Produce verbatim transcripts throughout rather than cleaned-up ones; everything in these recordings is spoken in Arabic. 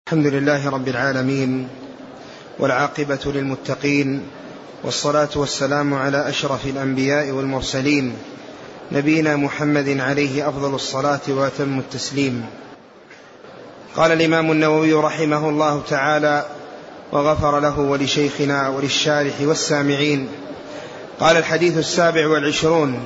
الحمد لله رب العالمين، والعاقبة للمتقين، والصلاة والسلام على أشرف الأنبياء والمرسلين، نبينا محمد عليه أفضل الصلاة وأتم التسليم. قال الإمام النووي رحمه الله تعالى وغفر له ولشيخنا وللشارح والسامعين. قال: الحديث السابع والعشرون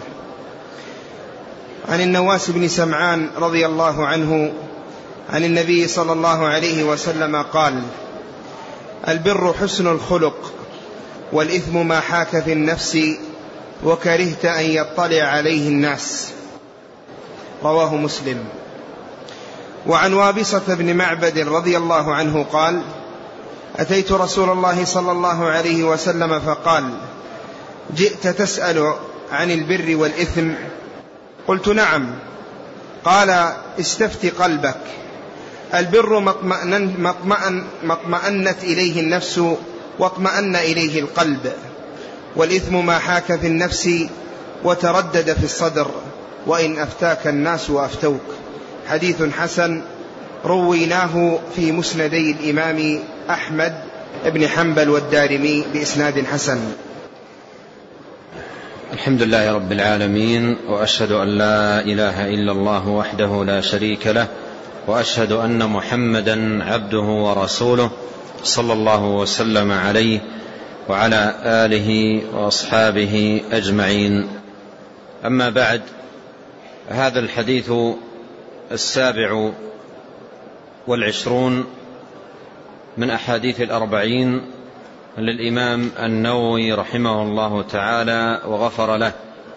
عن النواس بن سمعان رضي الله عنه عن النبي صلى الله عليه وسلم قال: البر حسن الخلق، والإثم ما حاك في النفس وكرهت أن يطلع عليه الناس. رواه مسلم. وعن وابصة بن معبد رضي الله عنه قال: أتيت رسول الله صلى الله عليه وسلم فقال: جئت تسأل عن البر والإثم؟ قلت: نعم. قال: استفت قلبك. البر ما اطمأنت إليه النفس واطمأن إليه القلب، والإثم ما حاك في النفس وتردد في الصدر، وإن أفتاك الناس وأفتوك. حديث حسن، رويناه في مسندي الإمام أحمد بن حنبل والدارمي بإسناد حسن. الحمد لله رب العالمين، وأشهد أن لا إله إلا الله وحده لا شريك له، وأشهد أن محمدا عبده ورسوله صلى الله وسلم عليه وعلى آله وأصحابه أجمعين. أما بعد، هذا الحديث السابع والعشرون من أحاديث الأربعين للإمام النووي رحمه الله تعالى وغفر له.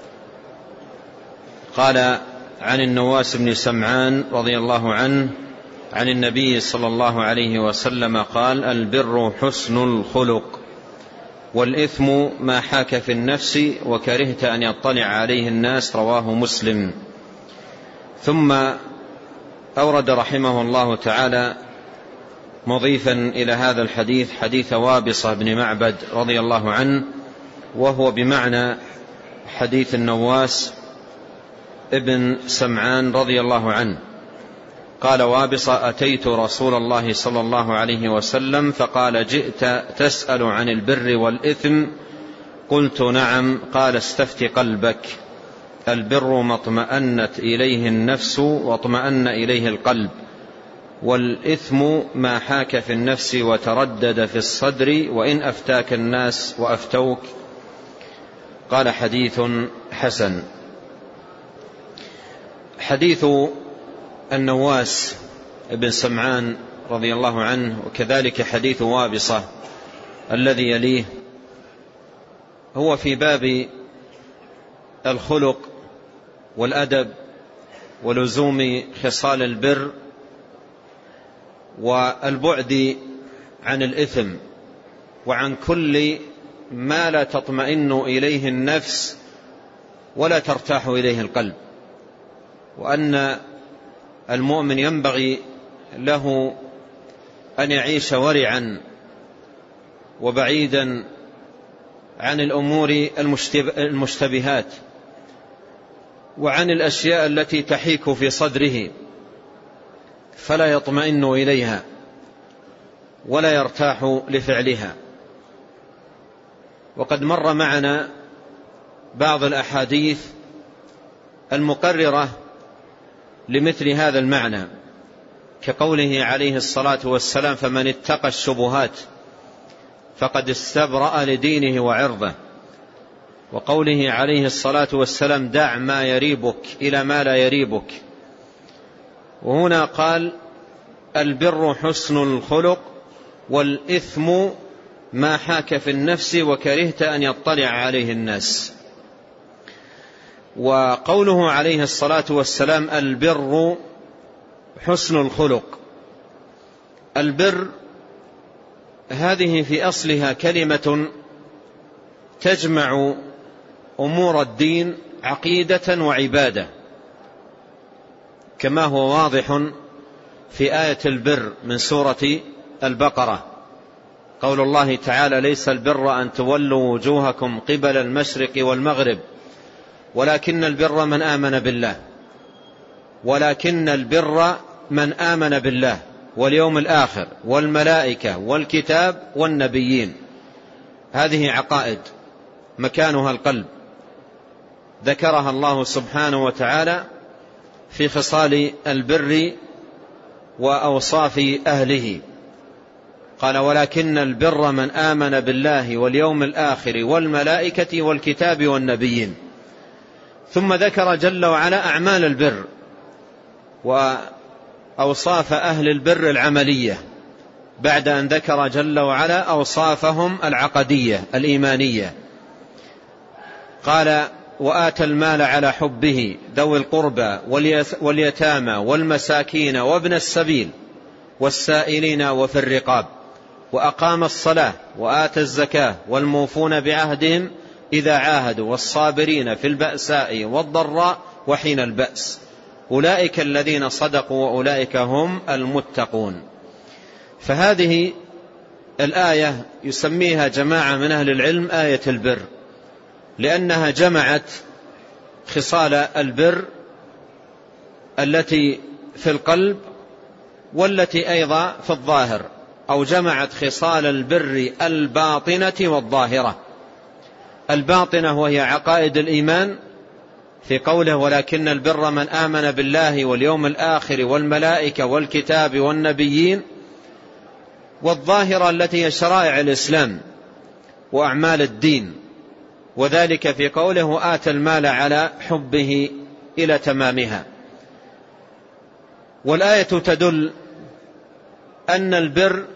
قال: عن النواس بن سمعان رضي الله عنه عن النبي صلى الله عليه وسلم قال: البر حسن الخلق، والإثم ما حاك في النفس وكرهت أن يطلع عليه الناس. رواه مسلم. ثم أورد رحمه الله تعالى مضيفا إلى هذا الحديث حديث وابصة بن معبد رضي الله عنه، وهو بمعنى حديث النواس ابن سمعان رضي الله عنه. قال وابصة: أتيت رسول الله صلى الله عليه وسلم فقال: جئت تسأل عن البر والإثم؟ قلت: نعم. قال: استفت قلبك. البر ما اطمأنت إليه النفس واطمأن إليه القلب، والإثم ما حاك في النفس وتردد في الصدر، وإن أفتاك الناس وأفتوك. قال: حديث حسن. حديث النواس بن سمعان رضي الله عنه وكذلك حديث وابصة الذي يليه هو في باب الخلق والأدب ولزوم خصال البر والبعد عن الإثم وعن كل ما لا تطمئن إليه النفس ولا ترتاح إليه القلب، وأن المؤمن ينبغي له أن يعيش ورعا وبعيدا عن الأمور المشتبهات وعن الأشياء التي تحيك في صدره فلا يطمئن إليها ولا يرتاح لفعلها. وقد مر معنا بعض الأحاديث المقررة لمثل هذا المعنى، كقوله عليه الصلاة والسلام: فمن اتقى الشبهات فقد استبرأ لدينه وعرضه، وقوله عليه الصلاة والسلام: دع ما يريبك إلى ما لا يريبك. وهنا قال: البر حسن الخلق، والإثم ما حاك في النفس وكرهت أن يطلع عليه الناس. وقوله عليه الصلاة والسلام: البر حسن الخلق، البر هذه في أصلها كلمة تجمع أمور الدين عقيدة وعبادة، كما هو واضح في آية البر من سورة البقرة، قول الله تعالى: ليس البر أن تولوا وجوهكم قبل المشرق والمغرب ولكن البر من آمن بالله ولكن البر من آمن بالله واليوم الآخر والملائكة والكتاب والنبيين. هذه عقائد مكانها القلب، ذكرها الله سبحانه وتعالى في خصال البر وأوصاف أهله. قال: ولكن البر من آمن بالله واليوم الآخر والملائكة والكتاب والنبيين. ثم ذكر جل وعلا أعمال البر وأوصاف أهل البر العملية، بعد أن ذكر جل وعلا أوصافهم العقدية الإيمانية. قال: وآتى المال على حبه ذوي القربى واليتامى والمساكين وابن السبيل والسائلين وفي الرقاب، وأقام الصلاة وآتى الزكاة والموفون بعهدهم إذا عاهدوا والصابرين في البأساء والضراء وحين البأس، أولئك الذين صدقوا وأولئك هم المتقون. فهذه الآية يسميها جماعة من أهل العلم آية البر، لأنها جمعت خصال البر التي في القلب والتي أيضا في الظاهر، أو جمعت خصال البر الباطنة والظاهرة. الباطنة وهي عقائد الإيمان في قوله: ولكن البر من آمن بالله واليوم الآخر والملائكة والكتاب والنبيين. والظاهرة التي هي شرائع الإسلام وأعمال الدين، وذلك في قوله: آتى المال على حبه إلى تمامها. والآية تدل أن البر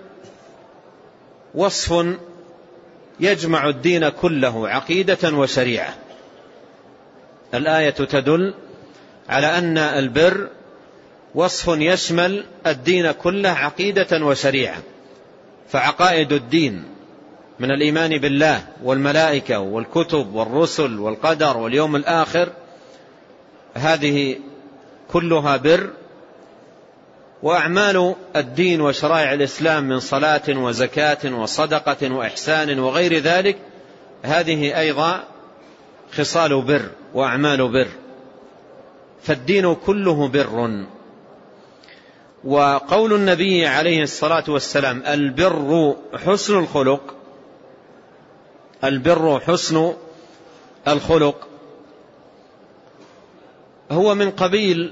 وصف يجمع الدين كله عقيدة وشريعة. الآية تدل على أن البر وصف يشمل الدين كله عقيدة وشريعة. فعقائد الدين من الإيمان بالله والملائكة والكتب والرسل والقدر واليوم الآخر، هذه كلها بر. وأعمال الدين وشرائع الإسلام من صلاة وزكاة وصدقة وإحسان وغير ذلك، هذه أيضا خصال بر وأعمال بر. فالدين كله بر. وقول النبي عليه الصلاة والسلام: البر حسن الخلق، البر حسن الخلق، هو من قبيل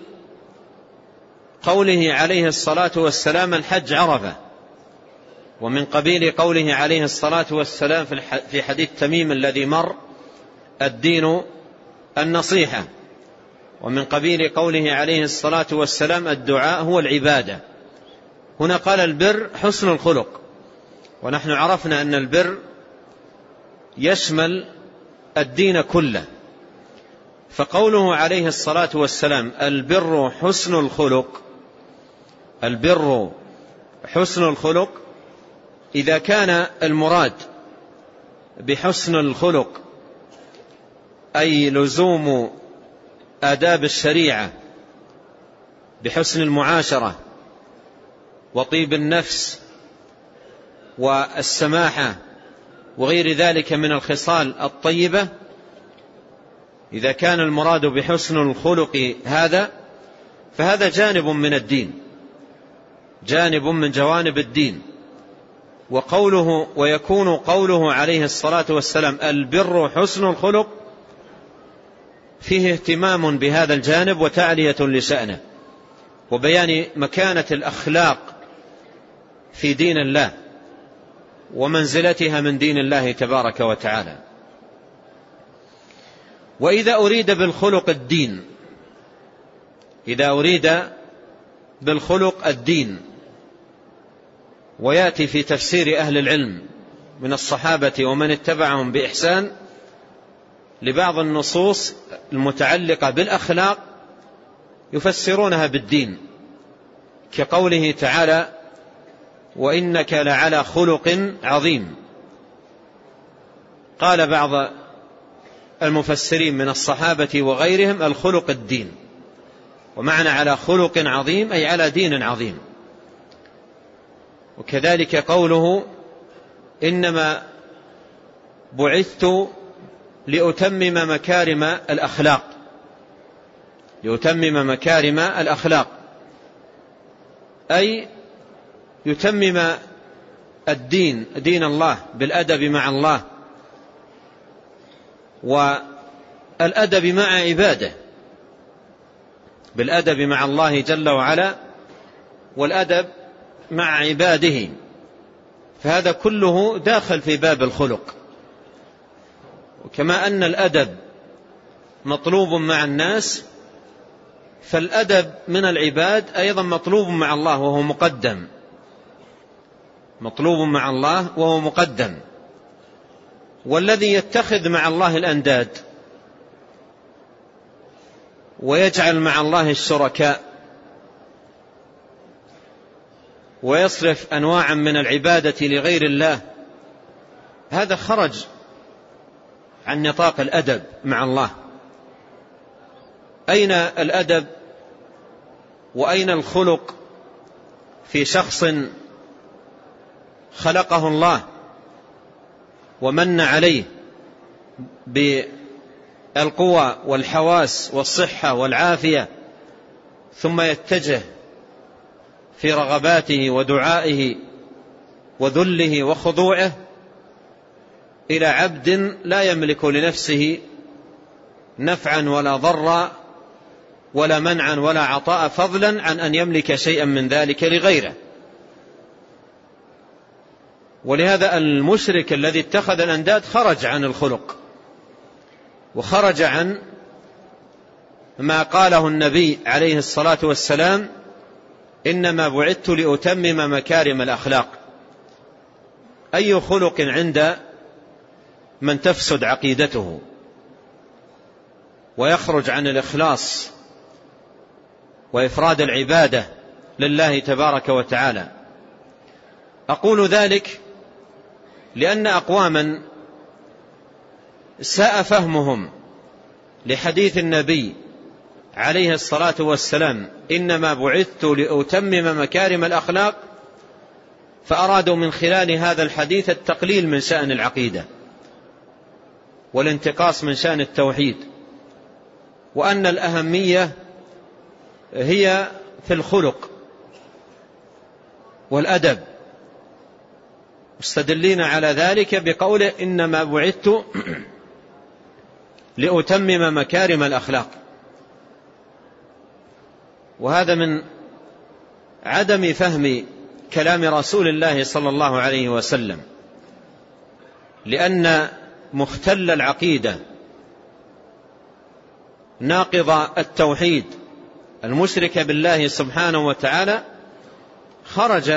قوله عليه الصلاة والسلام: الحج عرفة. ومن قبيل قوله عليه الصلاة والسلام في حديث تميم الذي مر: الدين النصيحة. ومن قبيل قوله عليه الصلاة والسلام: الدعاء هو العبادة. هنا قال البر حسن الخلق، ونحن عرفنا أن البر يشمل الدين كله. فقوله عليه الصلاة والسلام: البر حسن الخلق، البر حسن الخلق، إذا كان المراد بحسن الخلق أي لزوم آداب الشريعة بحسن المعاشرة وطيب النفس والسماحة وغير ذلك من الخصال الطيبة، إذا كان المراد بحسن الخلق هذا، فهذا جانب من الدين، جانب من جوانب الدين. وقوله ويكون قوله عليه الصلاة والسلام: البر حسن الخلق، فيه اهتمام بهذا الجانب وتعلية لشأنه وبيان مكانة الأخلاق في دين الله ومنزلتها من دين الله تبارك وتعالى. وإذا أريد بالخلق الدين، إذا أريد بالخلق الدين، ويأتي في تفسير أهل العلم من الصحابة ومن اتبعهم بإحسان لبعض النصوص المتعلقة بالأخلاق يفسرونها بالدين، كقوله تعالى: وإنك لعلى خلق عظيم. قال بعض المفسرين من الصحابة وغيرهم: الخلق الدين، ومعنى على خلق عظيم أي على دين عظيم. وكذلك قوله: إنما بعثت لأتمم مكارم الأخلاق، لأتمم مكارم الأخلاق، أي يتمم الدين دين الله بالأدب مع الله والأدب مع عباده، بالأدب مع الله جل وعلا والأدب مع عباده، فهذا كله داخل في باب الخلق. وكما أن الأدب مطلوب مع الناس فالأدب من العباد أيضا مطلوب مع الله وهو مقدم، مطلوب مع الله وهو مقدم. والذي يتخذ مع الله الأنداد ويجعل مع الله الشركاء ويصرف أنواعا من العبادة لغير الله، هذا خرج عن نطاق الأدب مع الله. أين الأدب وأين الخلق في شخص خلقه الله ومن عليه بالقوى والحواس والصحة والعافية، ثم يتجه في رغباته ودعائه وذله وخضوعه إلى عبد لا يملك لنفسه نفعا ولا ضرا ولا منعا ولا عطاء، فضلا عن أن يملك شيئا من ذلك لغيره. ولهذا المشرك الذي اتخذ الأنداد خرج عن الخلق وخرج عن ما قاله النبي عليه الصلاة والسلام: إنما بعثت لأتمم مكارم الأخلاق. أي خلق عند من تفسد عقيدته ويخرج عن الإخلاص وإفراد العبادة لله تبارك وتعالى. أقول ذلك لأن أقواما ساء فهمهم لحديث النبي عليه الصلاة والسلام: إنما بعثت لأتمم مكارم الأخلاق، فأرادوا من خلال هذا الحديث التقليل من شأن العقيدة والانتقاص من شأن التوحيد، وأن الأهمية هي في الخلق والأدب، مستدلين على ذلك بقوله: إنما بعثت لأتمم مكارم الأخلاق. وهذا من عدم فهم كلام رسول الله صلى الله عليه وسلم، لأن مختل العقيدة ناقض التوحيد المشرك بالله سبحانه وتعالى خرج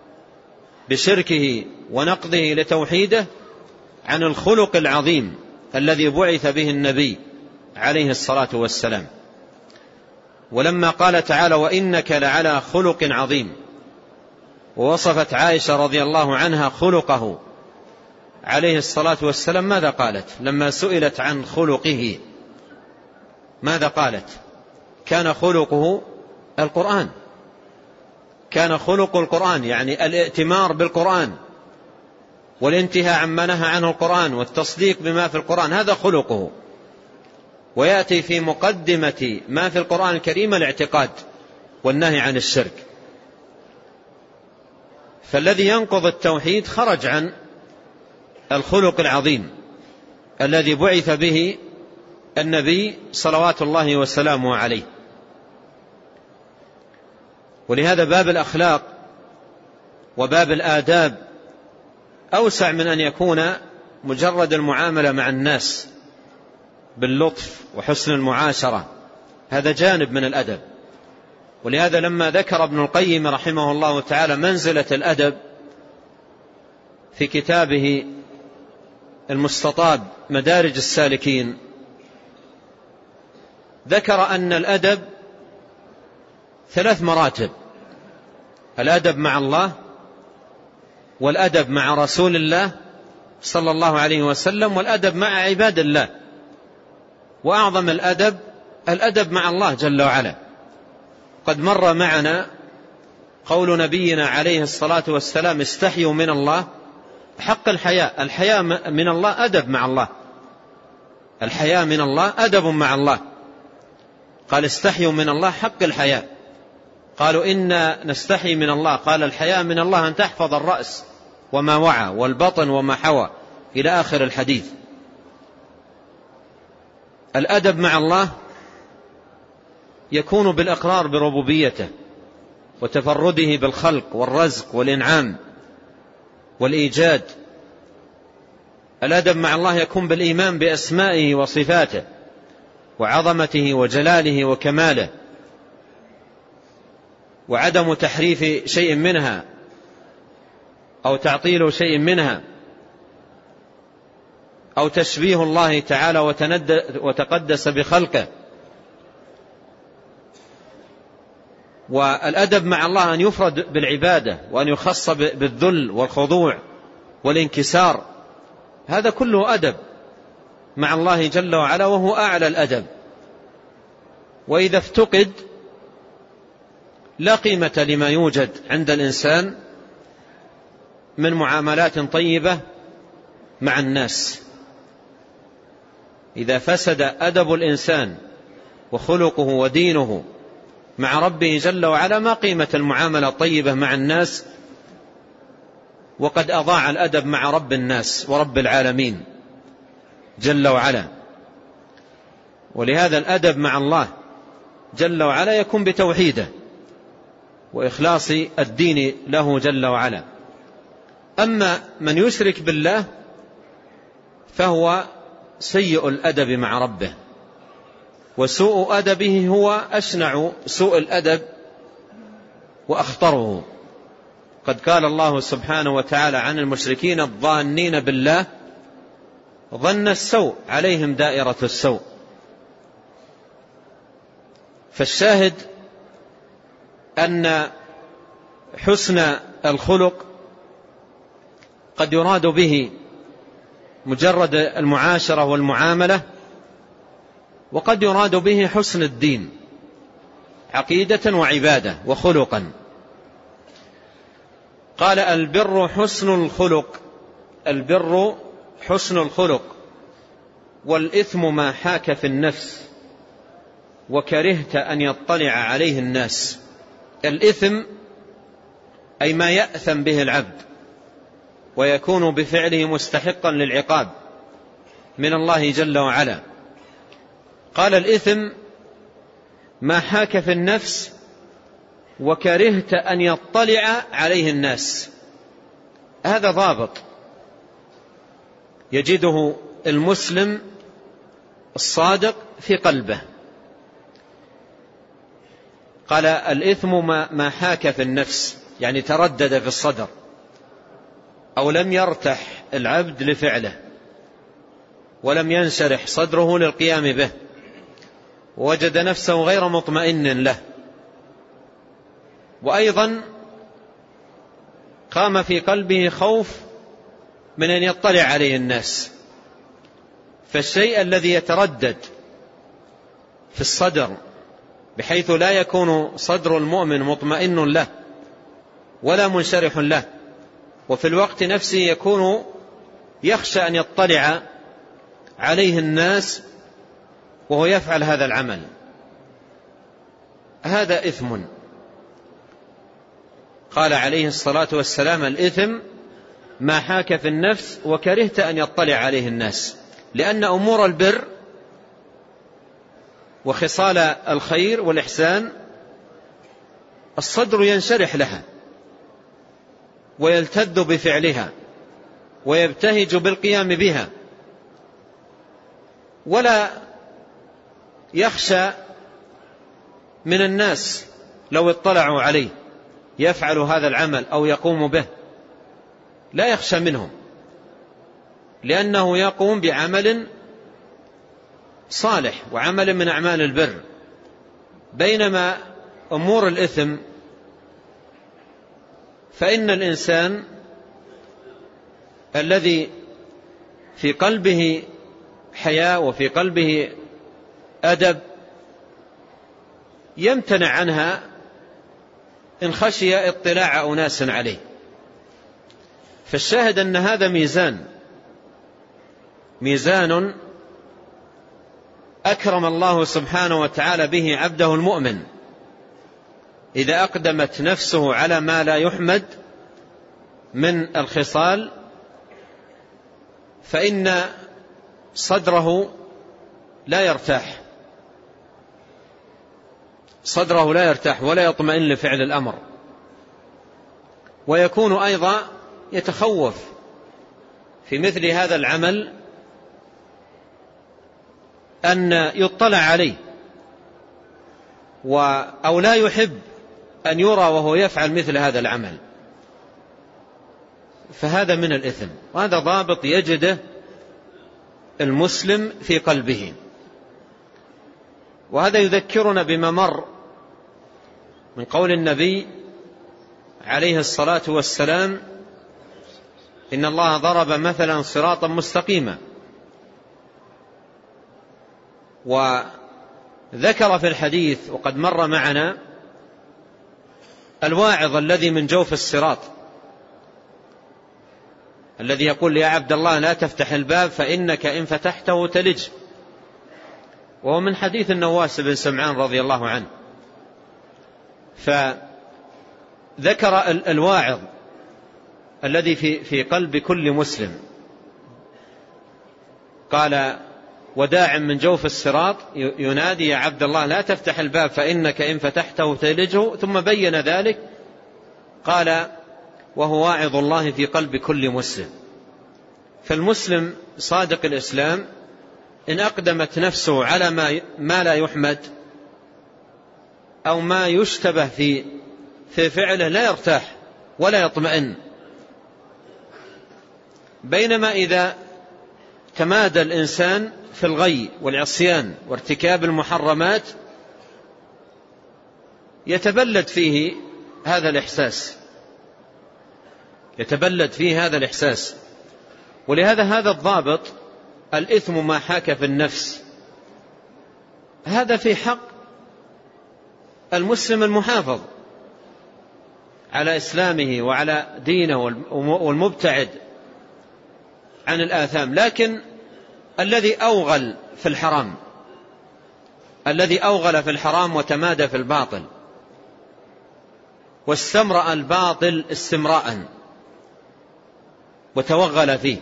بشركه ونقضه لتوحيده عن الخلق العظيم الذي بعث به النبي عليه الصلاة والسلام. ولما قال تعالى: وإنك لعلى خلق عظيم، ووصفت عائشة رضي الله عنها خلقه عليه الصلاة والسلام، ماذا قالت لما سئلت عن خلقه؟ ماذا قالت؟ كان خلقه القرآن، كان خلق القرآن، يعني الائتمار بالقرآن والانتهاء عما نهى عنه القرآن والتصديق بما في القرآن، هذا خلقه. ويأتي في مقدمة ما في القرآن الكريم الاعتقاد والنهي عن الشرك. فالذي ينقض التوحيد خرج عن الخلق العظيم الذي بعث به النبي صلوات الله وسلامه عليه. ولهذا باب الأخلاق وباب الآداب أوسع من أن يكون مجرد المعاملة مع الناس باللطف وحسن المعاشرة، هذا جانب من الأدب. ولهذا لما ذكر ابن القيم رحمه الله تعالى منزلة الأدب في كتابه المستطاب مدارج السالكين، ذكر أن الأدب ثلاث مراتب: الأدب مع الله، والأدب مع رسول الله صلى الله عليه وسلم، والأدب مع عباد الله. وأعظم الأدب الأدب مع الله جل وعلا. قد مر معنا قول نبينا عليه الصلاة والسلام: استحيوا من الله حق الحياء. الحياء من الله أدب مع الله، الحياء من الله أدب مع الله. قال: استحيوا من الله حق الحياء. قالوا إنا نستحي من الله، قال الحياء من الله أن تحفظ الرأس وما وعى والبطن وما حوى إلى آخر الحديث. الأدب مع الله يكون بالإقرار بربوبيته وتفرده بالخلق والرزق والإنعام والإيجاد. الأدب مع الله يكون بالإيمان بأسمائه وصفاته وعظمته وجلاله وكماله، وعدم تحريف شيء منها أو تعطيل شيء منها أو تشبيه الله تعالى وتقدس بخلقه. والأدب مع الله أن يفرد بالعبادة وأن يخص بالذل والخضوع والانكسار، هذا كله أدب مع الله جل وعلا، وهو أعلى الأدب. وإذا افتقد لا قيمة لما يوجد عند الإنسان من معاملات طيبة مع الناس. إذا فسد أدب الإنسان وخلقه ودينه مع ربه جل وعلا ما قيمة المعاملة الطيبة مع الناس، وقد أضاع الأدب مع رب الناس ورب العالمين جل وعلا. ولهذا الأدب مع الله جل وعلا يكون بتوحيده وإخلاص الدين له جل وعلا. أما من يشرك بالله فهو سيء الأدب مع ربه، وسوء أدبه هو أشنع سوء الأدب وأخطره. قد قال الله سبحانه وتعالى عن المشركين الظانين بالله ظن السوء عليهم دائرة السوء. فالشاهد أن حسن الخلق قد يراد به مجرد المعاشرة والمعاملة، وقد يراد به حسن الدين عقيدة وعبادة وخلقا. قال البر حسن الخلق، البر حسن الخلق، والإثم ما حاك في النفس وكرهت أن يطلع عليه الناس. الإثم أي ما يأثم به العبد ويكون بفعله مستحقا للعقاب من الله جل وعلا. قال الإثم ما حاك في النفس وكرهت أن يطلع عليه الناس. هذا ضابط يجده المسلم الصادق في قلبه. قال الإثم ما حاك في النفس، يعني تردد في الصدر أو لم يرتح العبد لفعله ولم ينشرح صدره للقيام به، ووجد نفسه غير مطمئن له، وأيضا قام في قلبه خوف من أن يطلع عليه الناس. فالشيء الذي يتردد في الصدر بحيث لا يكون صدر المؤمن مطمئن له ولا منشرح له، وفي الوقت نفسه يكون يخشى أن يطلع عليه الناس وهو يفعل هذا العمل، هذا إثم. قال عليه الصلاة والسلام الإثم ما حاك في النفس وكرهت أن يطلع عليه الناس، لأن أمور البر وخصال الخير والإحسان الصدر ينشرح لها ويلتذ بفعلها ويبتهج بالقيام بها، ولا يخشى من الناس لو اطلعوا عليه يفعل هذا العمل أو يقوم به، لا يخشى منهم لأنه يقوم بعمل صالح وعمل من أعمال البر. بينما أمور الإثم فإن الإنسان الذي في قلبه حياء وفي قلبه أدب يمتنع عنها إن خشي اطلاع أناس عليه. فالشاهد أن هذا ميزان ميزان أكرم الله سبحانه وتعالى به عبده المؤمن، إذا أقدمت نفسه على ما لا يحمد من الخصال فإن صدره لا يرتاح صدره لا يرتاح ولا يطمئن لفعل الأمر، ويكون أيضا يتخوف في مثل هذا العمل أن يطلع عليه أو لا يحب أن يرى وهو يفعل مثل هذا العمل، فهذا من الإثم، وهذا ضابط يجده المسلم في قلبه. وهذا يذكرنا بما مر من قول النبي عليه الصلاة والسلام: إن الله ضرب مثلا صراطا مستقيما، وذكر في الحديث وقد مر معنا الواعظ الذي من جوف الصراط الذي يقول يا عبد الله لا تفتح الباب فإنك إن فتحته تلج، وهو من حديث النواس بن سمعان رضي الله عنه. فذكر الواعظ الذي في في قلب كل مسلم، قال: وداع من جوف الصراط ينادي يا عبد الله لا تفتح الباب فإنك إن فتحته تلجه، ثم بين ذلك قال: وهو واعظ الله في قلب كل مسلم. فالمسلم صادق الإسلام إن أقدمت نفسه على ما, ما لا يحمد أو ما يشتبه في, في فعله لا يرتاح ولا يطمئن، بينما إذا تمادى الإنسان في الغي والعصيان وارتكاب المحرمات يتبلد فيه هذا الإحساس يتبلد فيه هذا الإحساس ولهذا هذا الضابط الإثم ما حاك في النفس، هذا في حق المسلم المحافظ على إسلامه وعلى دينه والمبتعد عن الآثام. لكن الذي أوغل في الحرام الذي أوغل في الحرام وتمادى في الباطل واستمرأ الباطل استمراء وتوغل فيه،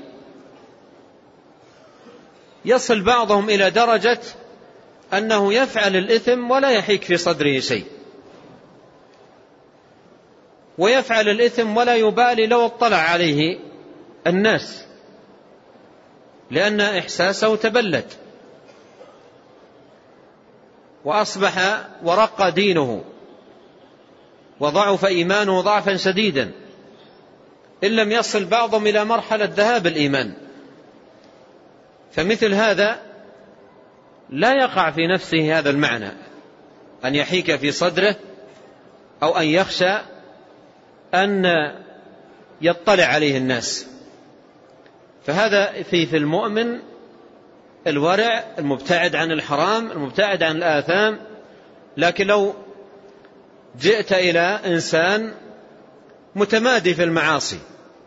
يصل بعضهم إلى درجة أنه يفعل الإثم ولا يحيك في صدره شيء، ويفعل الإثم ولا يبالي لو اطلع عليه الناس، لأن إحساسه تبلد وأصبح ورق دينه وضعف إيمانه ضعفا شديدا، إن لم يصل بعضهم إلى مرحلة ذهاب الإيمان. فمثل هذا لا يقع في نفسه هذا المعنى أن يحيك في صدره أو أن يخشى أن يطلع عليه الناس. فهذا في في المؤمن الورع المبتعد عن الحرام المبتعد عن الآثام. لكن لو جئت إلى إنسان متمادي في المعاصي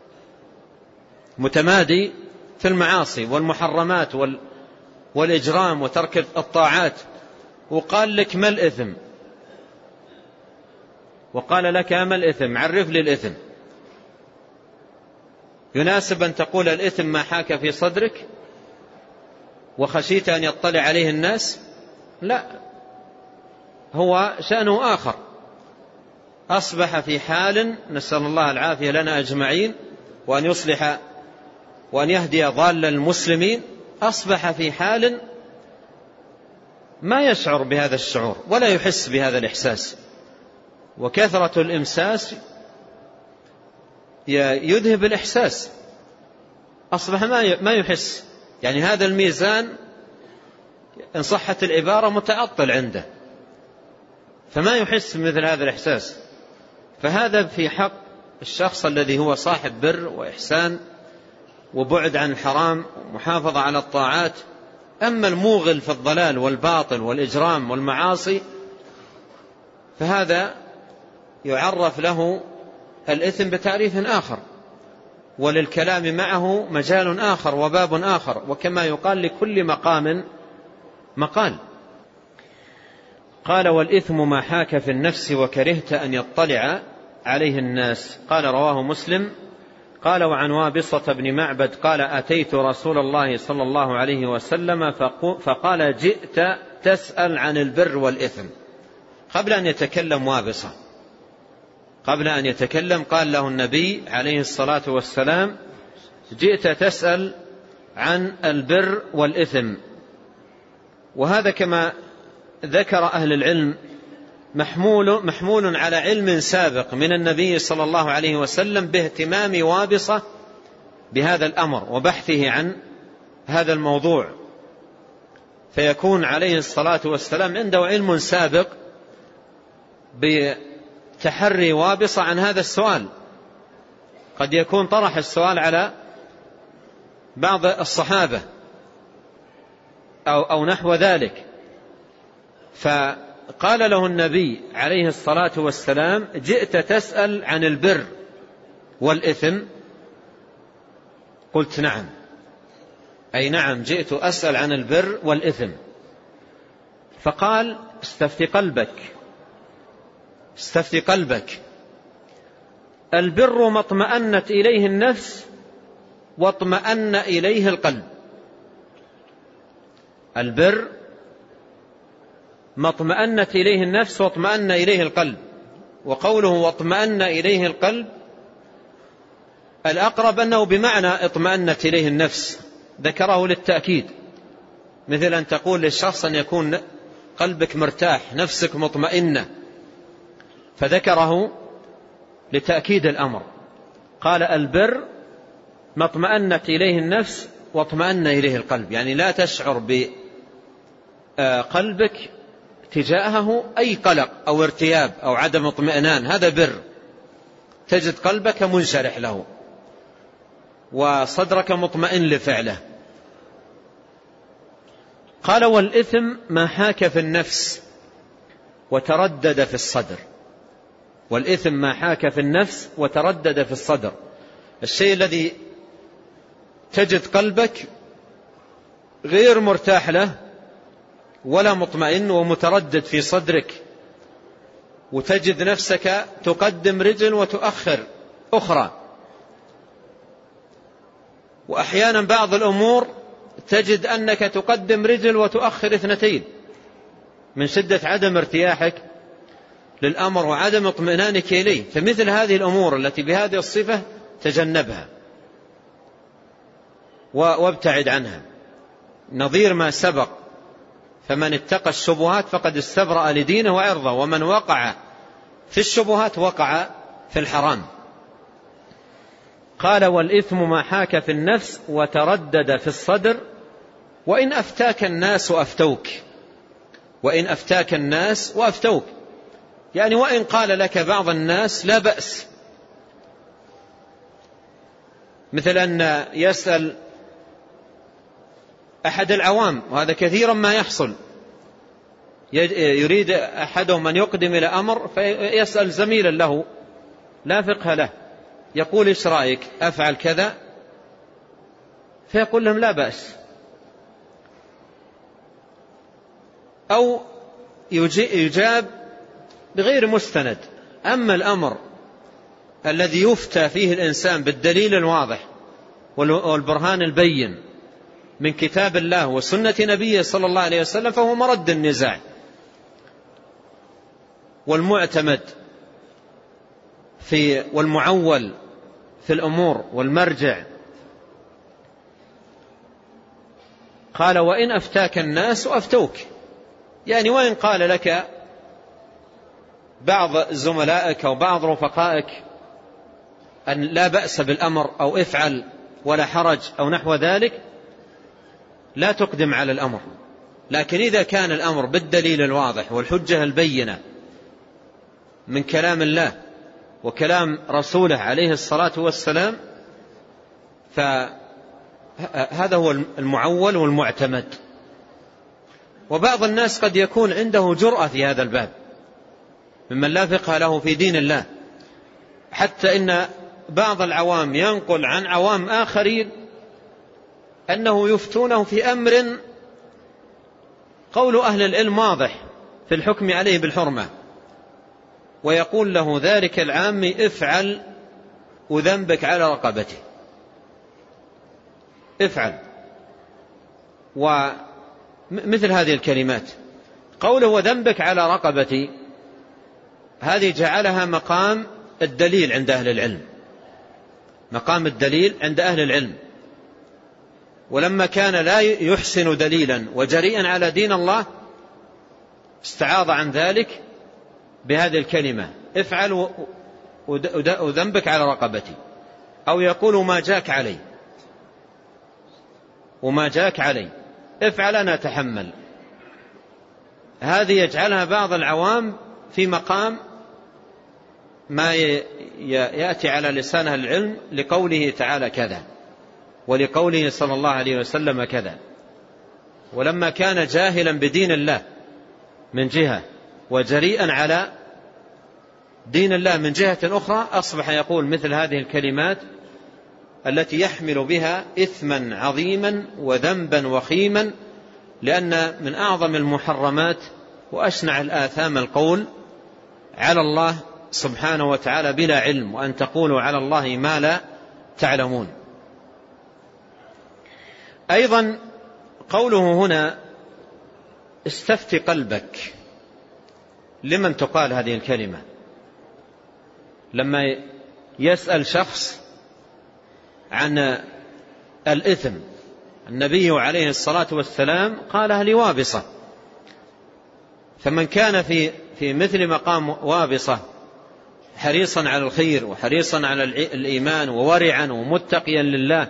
متمادي في المعاصي والمحرمات والإجرام وترك الطاعات، وقال لك ما الإثم وقال لك ما الإثم عرف لي الإثم، يناسب أن تقول الإثم ما حاك في صدرك وخشيت أن يطلع عليه الناس؟ لا، هو شأنه آخر، أصبح في حال نسأل الله العافية لنا أجمعين وأن يصلح وأن يهدي ضال المسلمين، أصبح في حال ما يشعر بهذا الشعور ولا يحس بهذا الإحساس، وكثرة الإمساس يذهب الإحساس، أصبح ما يحس. يعني هذا الميزان إن صحت العبارة متعطل عنده، فما يحس مثل هذا الإحساس. فهذا في حق الشخص الذي هو صاحب بر وإحسان وبعد عن الحرام ومحافظة على الطاعات. أما الموغل في الضلال والباطل والإجرام والمعاصي فهذا يعرف له الإثم بتعريف آخر، وللكلام معه مجال آخر وباب آخر، وكما يقال لكل مقام مقال. قال والإثم ما حاك في النفس وكرهت أن يطلع عليه الناس. قال رواه مسلم. قال وعن وابصة بن معبد قال أتيت رسول الله صلى الله عليه وسلم فقال جئت تسأل عن البر والإثم. قبل أن يتكلم وابصة قبل أن يتكلم قال له النبي عليه الصلاة والسلام جئت تسأل عن البر والإثم. وهذا كما ذكر أهل العلم محمول, محمول على علم سابق من النبي صلى الله عليه وسلم باهتمام وابصة بهذا الأمر وبحثه عن هذا الموضوع، فيكون عليه الصلاة والسلام عنده علم سابق بتحري وابصة عن هذا السؤال. قد يكون طرح السؤال على بعض الصحابة أو, أو نحو ذلك، فقال له النبي عليه الصلاة والسلام جئت تسأل عن البر والإثم؟ قلت نعم، أي نعم جئت أسأل عن البر والإثم. فقال استفتي قلبك استفتي قلبك البر ما اطمأنت إليه النفس واطمأن إليه القلب. البر ما اطمأنت إليه النفس واطمأن إليه القلب. وقوله واطمأن إليه القلب الأقرب أنه بمعنى اطمأنت إليه النفس، ذكره للتأكيد، مثل أن تقول للشخص أن يكون قلبك مرتاح نفسك مطمئنة، فذكره لتأكيد الأمر. قال البر ما اطمأنت إليه النفس واطمأن إليه القلب، يعني لا تشعر بقلبك تجاهه أي قلق أو ارتياب أو عدم اطمئنان، هذا بر، تجد قلبك منشرح له وصدرك مطمئن لفعله. قال والإثم ما حاك في النفس وتردد في الصدر. والإثم ما حاك في النفس وتردد في الصدر، الشيء الذي تجد قلبك غير مرتاح له ولا مطمئن ومتردد في صدرك، وتجد نفسك تقدم رجل وتؤخر أخرى، وأحيانا بعض الأمور تجد أنك تقدم رجل وتؤخر اثنتين من شدة عدم ارتياحك للأمر وعدم اطمئنانك إليه. فمثل هذه الأمور التي بهذه الصفة تجنبها وابتعد عنها، نظير ما سبق، فمن اتقى الشبهات فقد استبرأ لدينه وعرضه، ومن وقع في الشبهات وقع في الحرام. قال والإثم ما حاك في النفس وتردد في الصدر وإن أفتاك الناس وأفتوك. وإن أفتاك الناس وأفتوك، يعني وإن قال لك بعض الناس لا بأس، مثل أن يسأل أحد العوام، وهذا كثيرا ما يحصل، يريد أحدهم أن يقدم إلى أمر فيسأل زميلا له لا فقه له، يقول إيش رأيك أفعل كذا، فيقول لهم لا بأس، أو يجاب بغير مستند. أما الأمر الذي يفتى فيه الإنسان بالدليل الواضح والبرهان البين من كتاب الله وسنة نبيه صلى الله عليه وسلم فهو مرد النزاع والمعتمد في والمعول في الأمور والمرجع. قال وإن أفتاك الناس وأفتوك، يعني وإن قال لك بعض زملائك أو بعض رفقائك أن لا بأس بالأمر أو افعل ولا حرج أو نحو ذلك، لا تقدم على الأمر. لكن إذا كان الأمر بالدليل الواضح والحجة البينة من كلام الله وكلام رسوله عليه الصلاة والسلام فهذا هو المعول والمعتمد. وبعض الناس قد يكون عنده جرأة في هذا الباب ممن لا فقه له في دين الله، حتى إن بعض العوام ينقل عن عوام آخرين أنه يفتونه في أمر قول أهل العلم واضح في الحكم عليه بالحرمة، ويقول له ذلك العام افعل وذنبك على رقبته، افعل. ومثل هذه الكلمات قوله وذنبك على رقبتي، هذه جعلها مقام الدليل عند أهل العلم، مقام الدليل عند أهل العلم. ولما كان لا يحسن دليلا وجريئا على دين الله استعاض عن ذلك بهذه الكلمة افعل وذنبك على رقبتي، أو يقول ما جاك علي، وما جاك علي افعل أنا أتحمل. هذه يجعلها بعض العوام في مقام ما يأتي على لسان العلم لقوله تعالى كذا ولقوله صلى الله عليه وسلم كذا. ولما كان جاهلا بدين الله من جهة وجريئا على دين الله من جهة أخرى أصبح يقول مثل هذه الكلمات التي يحمل بها إثما عظيما وذنبا وخيما، لأن من أعظم المحرمات وأشنع الآثام القول على الله سبحانه وتعالى بلا علم، وأن تقولوا على الله ما لا تعلمون. أيضا قوله هنا استفت قلبك، لمن تقال هذه الكلمة؟ لما يسأل شخص عن الإثم، النبي عليه الصلاة والسلام قالها لوابصة، فمن كان في في مثل مقام وابصة حريصا على الخير وحريصا على الإيمان وورعا ومتقيا لله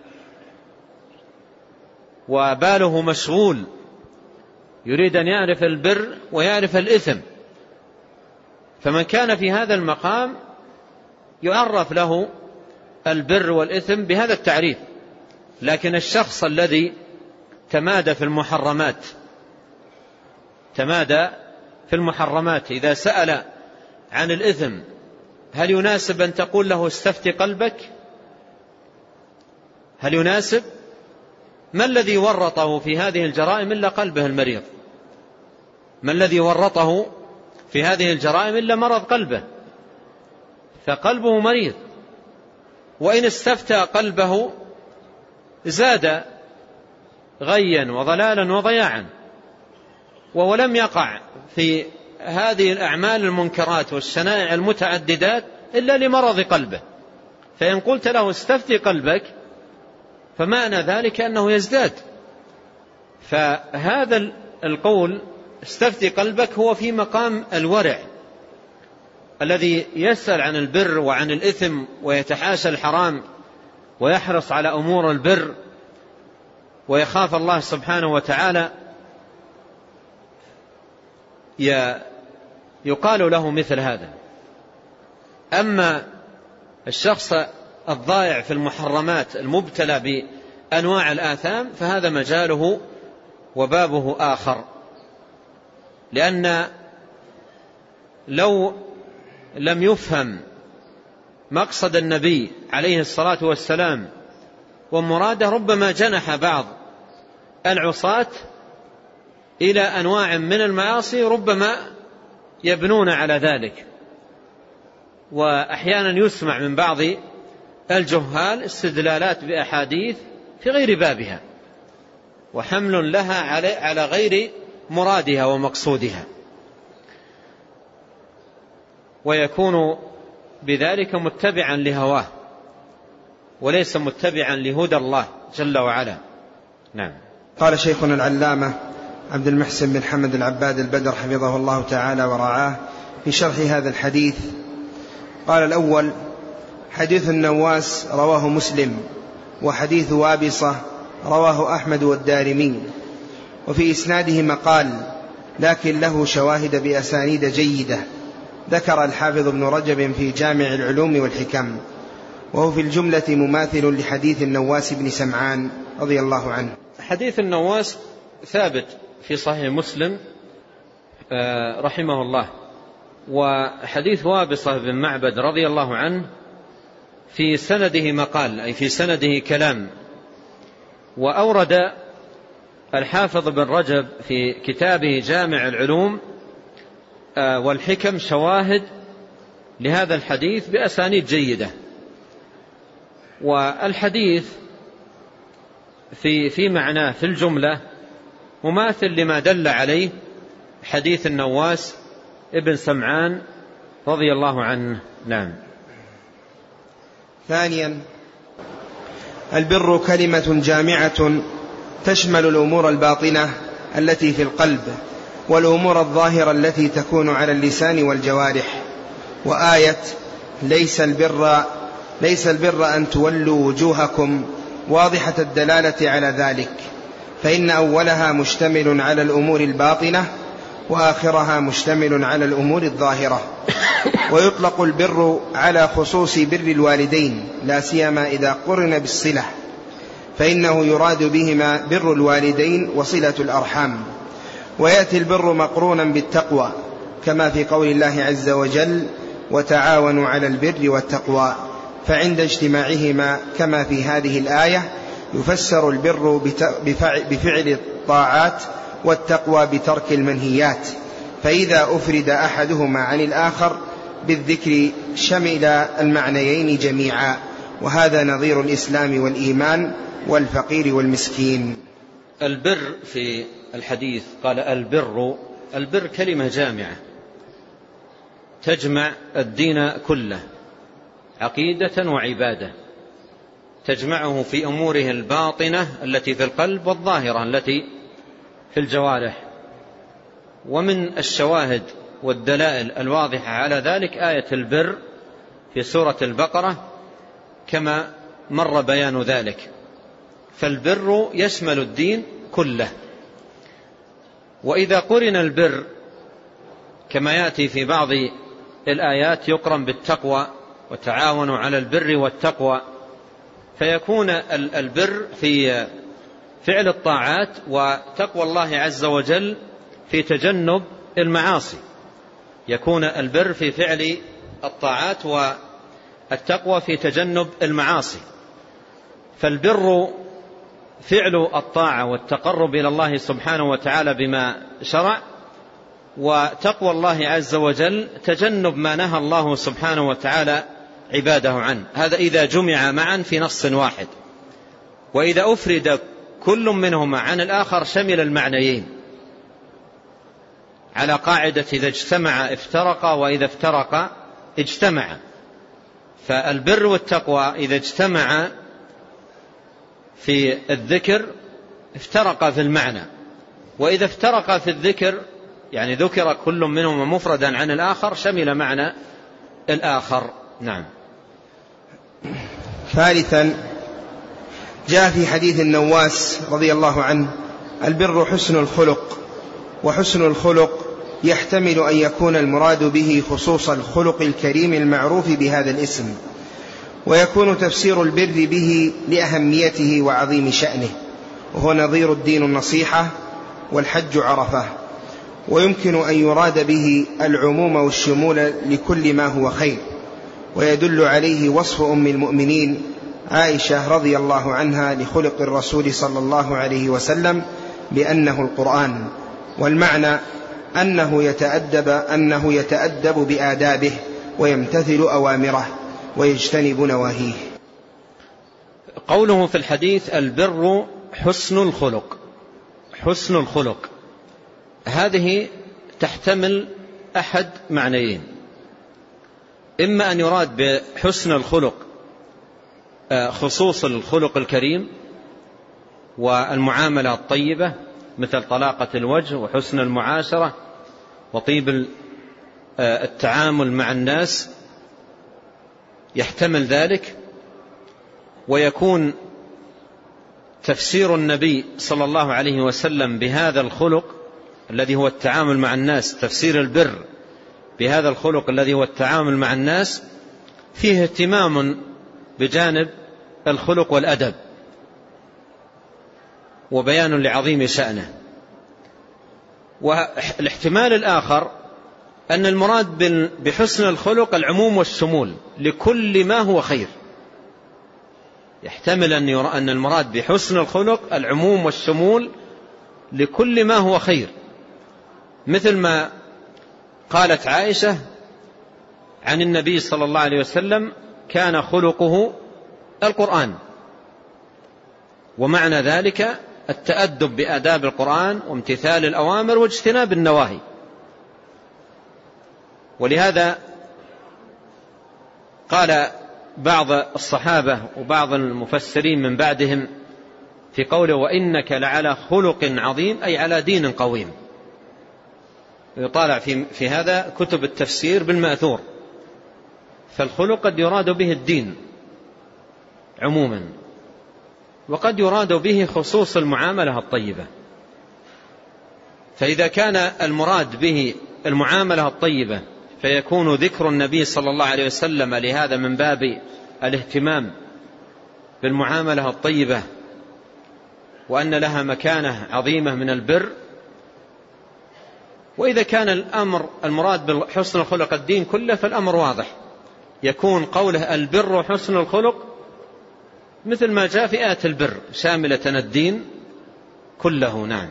وباله مشغول يريد أن يعرف البر ويعرف الإثم، فمن كان في هذا المقام يعرف له البر والإثم بهذا التعريف. لكن الشخص الذي تمادى في المحرمات تمادى في المحرمات إذا سأل عن الإثم هل يناسب أن تقول له استفت قلبك؟ هل يناسب؟ ما الذي ورطه في هذه الجرائم إلا قلبه المريض؟ ما الذي ورطه في هذه الجرائم إلا مرض قلبه، فقلبه مريض. وإن استفتى قلبه زاد غيا وضلالا وضياعا، وهو لم يقع في هذه الأعمال المنكرات والشنائع المتعددات إلا لمرض قلبه. فإن قلت له استفتي قلبك فمعنى ذلك أنه يزداد. فهذا القول استفتي قلبك هو في مقام الورع الذي يسأل عن البر وعن الإثم ويتحاشى الحرام ويحرص على أمور البر ويخاف الله سبحانه وتعالى، يقال له مثل هذا. أما الشخص الضائع في المحرمات المبتلى بأنواع الآثام فهذا مجاله وبابه آخر، لأن لو لم يفهم مقصد النبي عليه الصلاة والسلام ومراده ربما جنح بعض العصاة إلى أنواع من المعاصي ربما يبنون على ذلك. وأحيانا يسمع من بعض الجهال استدلالات بأحاديث في غير بابها وحمل لها على غير مرادها ومقصودها، ويكون بذلك متبعا لهواه وليس متبعا لهدى الله جل وعلا. نعم. قال شيخنا العلامة عبد المحسن بن حمد العباد البدر حفظه الله تعالى ورعاه في شرح هذا الحديث، قال الأول: حديث النواس رواه مسلم، وحديث وابصة رواه أحمد والدارمي، وفي إسناده مقال لكن له شواهد بأسانيد جيدة ذكر الحافظ ابن رجب في جامع العلوم والحكم، وهو في الجملة مماثل لحديث النواس بن سمعان رضي الله عنه. حديث النواس ثابت في صحيح مسلم رحمه الله، وحديث وابصة بن معبد رضي الله عنه في سنده مقال، أي في سنده كلام. وأورد الحافظ بن رجب في كتابه جامع العلوم والحكم شواهد لهذا الحديث بأسانيد جيدة. والحديث في في معناه في الجملة مماثل لما دل عليه حديث النواس ابن سمعان رضي الله عنه. نعم. ثانيا، البر كلمة جامعة تشمل الأمور الباطنة التي في القلب والأمور الظاهرة التي تكون على اللسان والجوارح. وآية ليس البر ليس البر أن تولوا وجوهكم واضحة الدلالة على ذلك، فإن أولها مشتمل على الأمور الباطنة وآخرها مشتمل على الأمور الظاهرة. ويطلق البر على خصوص بر الوالدين لا سيما إذا قرن بالصلة، فإنه يراد بهما بر الوالدين وصلة الأرحام. ويأتي البر مقرونا بالتقوى كما في قول الله عز وجل وتعاونوا على البر والتقوى، فعند اجتماعهما كما في هذه الآية يفسر البر بفعل الطاعات والتقوى بترك المنهيات، فإذا أفرد أحدهما عن الآخر بالذكر شمل المعنيين جميعا، وهذا نظير الإسلام والإيمان والفقير والمسكين. البر في الحديث قال البر البر كلمة جامعة تجمع الدين كله عقيدة وعبادة، تجمعه في أموره الباطنة التي في القلب والظاهرة التي في الجوارح. ومن الشواهد والدلائل الواضحة على ذلك آية البر في سورة البقرة كما مر بيان ذلك. فالبر يشمل الدين كله. وإذا قرن البر كما يأتي في بعض الآيات يقرن بالتقوى وتعاونوا على البر والتقوى، فيكون البر في فعل الطاعات وتقوى الله عز وجل في تجنب المعاصي. يكون البر في فعل الطاعات والتقوى في تجنب المعاصي. فالبر فعل الطاعة والتقرب إلى الله سبحانه وتعالى بما شرع، وتقوى الله عز وجل تجنب ما نهى الله سبحانه وتعالى عباده عنه. هذا إذا جمع معا في نص واحد. وإذا أفرد كل منهما عن الآخر شمل المعنيين على قاعدة إذا اجتمع افترق وإذا افترق اجتمع. فالبر والتقوى إذا اجتمع في الذكر افترق في المعنى، وإذا افترق في الذكر يعني ذكر كل منهما مفردا عن الآخر شمل معنى الآخر. نعم. ثالثا، جاء في حديث النواس رضي الله عنه البر حسن الخلق، وحسن الخلق يحتمل أن يكون المراد به خصوص الخلق الكريم المعروف بهذا الاسم، ويكون تفسير البر به لأهميته وعظيم شأنه، وهو نظير الدين النصيحة والحج عرفة. ويمكن أن يراد به العموم والشمول لكل ما هو خير، ويدل عليه وصف أم المؤمنين عائشة رضي الله عنها لخلق الرسول صلى الله عليه وسلم بأنه القرآن. والمعنى أنه يتأدب, أنه يتأدب بآدابه ويمتثل أوامره ويجتنب نواهيه. قوله في الحديث البر حسن الخلق، حسن الخلق هذه تحتمل أحد معنيين: إما أن يراد بحسن الخلق خصوص الخلق الكريم والمعاملة الطيبة مثل طلاقة الوجه وحسن المعاشرة وطيب التعامل مع الناس، يحتمل ذلك. ويكون تفسير النبي صلى الله عليه وسلم بهذا الخلق الذي هو التعامل مع الناس، تفسير البر بهذا الخلق الذي هو التعامل مع الناس، فيه اهتمام بجانب الخلق والأدب وبيان لعظيم شأنه. والاحتمال الآخر أن المراد بحسن الخلق العموم والشمول لكل ما هو خير. يحتمل أن يرى أن المراد بحسن الخلق العموم والشمول لكل ما هو خير، مثل ما قالت عائشة عن النبي صلى الله عليه وسلم: كان خلقه القرآن. ومعنى ذلك التأدب بآداب القرآن وامتثال الأوامر واجتناب النواهي. ولهذا قال بعض الصحابة وبعض المفسرين من بعدهم في قوله: وإنك لعلى خلق عظيم، أي على دين قويم. يطالع في, في هذا كتب التفسير بالمأثور، فالخلق قد يراد به الدين عموما، وقد يراد به خصوص المعاملة الطيبة. فإذا كان المراد به المعاملة الطيبة فيكون ذكر النبي صلى الله عليه وسلم لهذا من باب الاهتمام بالمعاملة الطيبة، وأن لها مكانة عظيمة من البر. وإذا كان الأمر المراد بحسن الخلق الدين كله فالأمر واضح، يكون قوله البر حسن الخلق مثل ما جاء في آية البر شاملة الدين كله. نعم.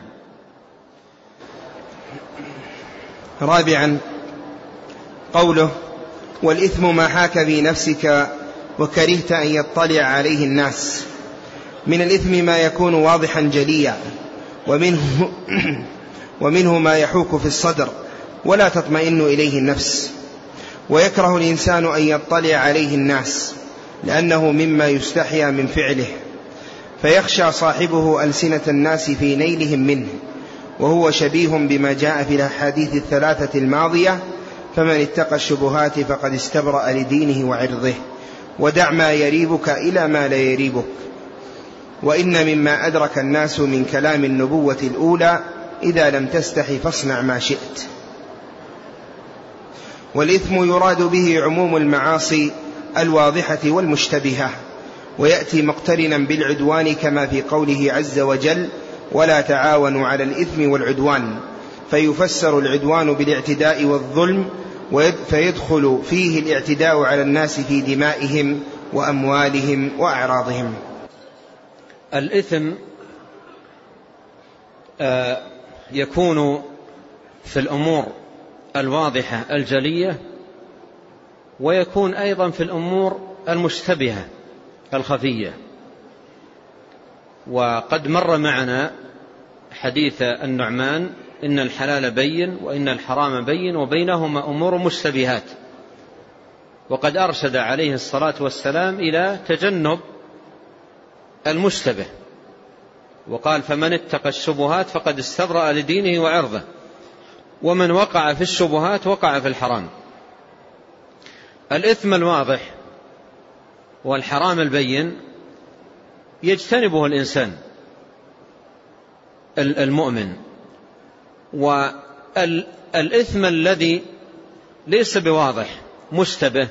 رابعا قوله: والإثم ما حاك في نفسك وكرهت أن يطلع عليه الناس. من الإثم ما يكون واضحا جليا، ومنه, ومنه ما يحوك في الصدر ولا تطمئن إليه النفس، ويكره الإنسان أن يطلع عليه الناس لأنه مما يستحيا من فعله، فيخشى صاحبه ألسنة الناس في نيلهم منه، وهو شبيه بما جاء في الأحاديث الثلاثة الماضية: فمن اتقى الشبهات فقد استبرأ لدينه وعرضه، ودع ما يريبك إلى ما لا يريبك. وإن مما أدرك الناس من كلام النبوة الأولى: إذا لم تستحي فاصنع ما شئت. والإثم يراد به عموم المعاصي الواضحة والمشتبهة، ويأتي مقترنا بالعدوان كما في قوله عز وجل: ولا تعاونوا على الإثم والعدوان، فيفسر العدوان بالاعتداء والظلم، فيدخل فيه الاعتداء على الناس في دمائهم وأموالهم وأعراضهم. الإثم يكون في الأمور الواضحة الجلية، ويكون أيضا في الأمور المشتبهة الخفية. وقد مر معنا حديث النعمان: إن الحلال بين وإن الحرام بين وبينهما أمور مشتبهات. وقد أرشد عليه الصلاة والسلام إلى تجنب المشتبه، وقال: فمن اتقى الشبهات فقد استبرأ لدينه وعرضه، ومن وقع في الشبهات وقع في الحرام. الإثم الواضح والحرام البين يجتنبه الإنسان المؤمن، والإثم الذي ليس بواضح مشتبه،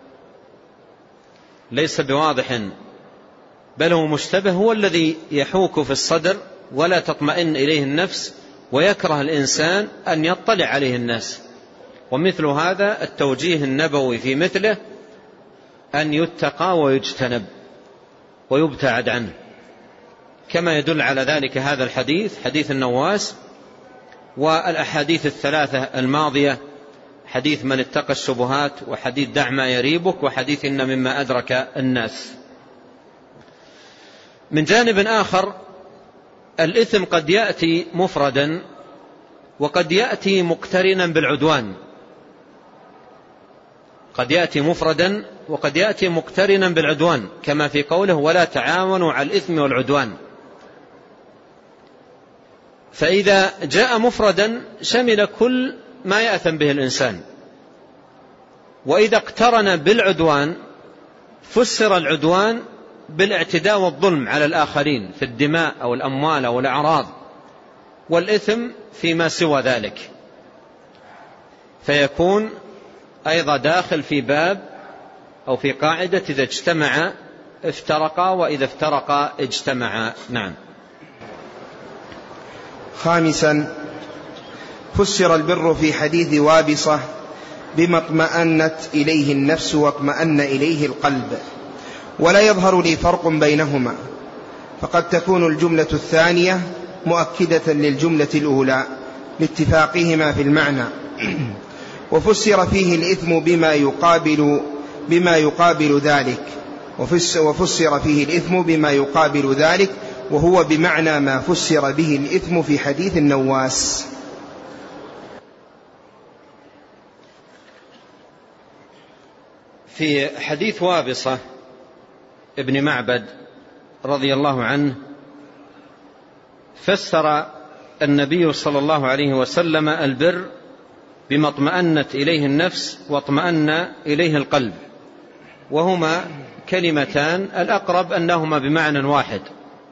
ليس بواضح بل هو مشتبه، هو الذي يحوك في الصدر ولا تطمئن إليه النفس، ويكره الإنسان أن يطلع عليه الناس. ومثل هذا التوجيه النبوي في مثله أن يتقى ويجتنب ويبتعد عنه، كما يدل على ذلك هذا الحديث، حديث النواس، والأحاديث الثلاثة الماضية: حديث من اتقى الشبهات، وحديث دع ما يريبك، وحديث إن مما أدرك الناس. من جانب آخر الإثم قد يأتي مفردا وقد يأتي مقترنا بالعدوان، قد يأتي مفردا وقد يأتي مقترنا بالعدوان، كما في قوله: ولا تعاونوا على الإثم والعدوان. فإذا جاء مفردا شمل كل ما يأثم به الإنسان، وإذا اقترن بالعدوان فسر العدوان بالاعتداء والظلم على الآخرين في الدماء أو الأموال أو الأعراض، والإثم فيما سوى ذلك، فيكون أيضا داخل في باب أو في قاعدة: إذا اجتمع افترقا وإذا افترقا اجتمعا. نعم. خامسا فسر البر في حديث وابصة بما اطمأنت إليه النفس واطمأن إليه القلب، ولا يظهر لي فرق بينهما، فقد تكون الجملة الثانية مؤكدة للجملة الأولى لاتفاقهما في المعنى، وفسر فيه الإثم بما يقابل بما يقابل ذلك وفسر فيه الإثم بما يقابل ذلك وهو بمعنى ما فسر به الإثم في حديث النواس. في حديث وابصة ابن معبد رضي الله عنه فسر النبي صلى الله عليه وسلم البر بما اطمأنت إليه النفس واطمأن إليه القلب، وهما كلمتان الأقرب أنهما بمعنى واحد،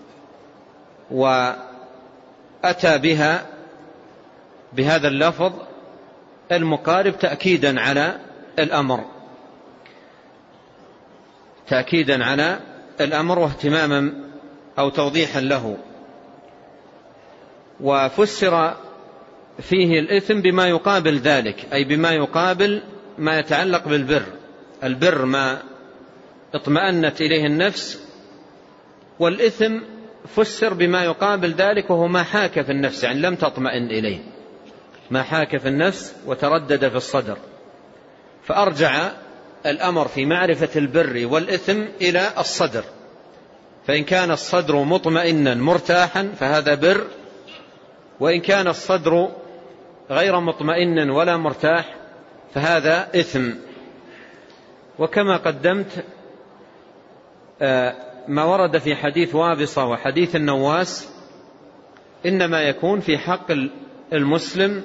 وأتى بها بهذا اللفظ المقارب تأكيدا على الأمر تأكيدا على الأمر واهتماما أو توضيحا له. وفسر فيه الإثم بما يقابل ذلك، أي بما يقابل ما يتعلق بالبر. البر ما اطمأنت إليه النفس، والإثم فسر بما يقابل ذلك وهو ما حاك في النفس، يعني لم تطمئن إليه، ما حاك في النفس وتردد في الصدر. فأرجع الأمر في معرفة البر والإثم إلى الصدر، فإن كان الصدر مطمئنا مرتاحا فهذا بر، وإن كان الصدر غير مطمئن ولا مرتاح فهذا إثم. وكما قدمت ما ورد في حديث وابصة وحديث النواس إنما يكون في حق المسلم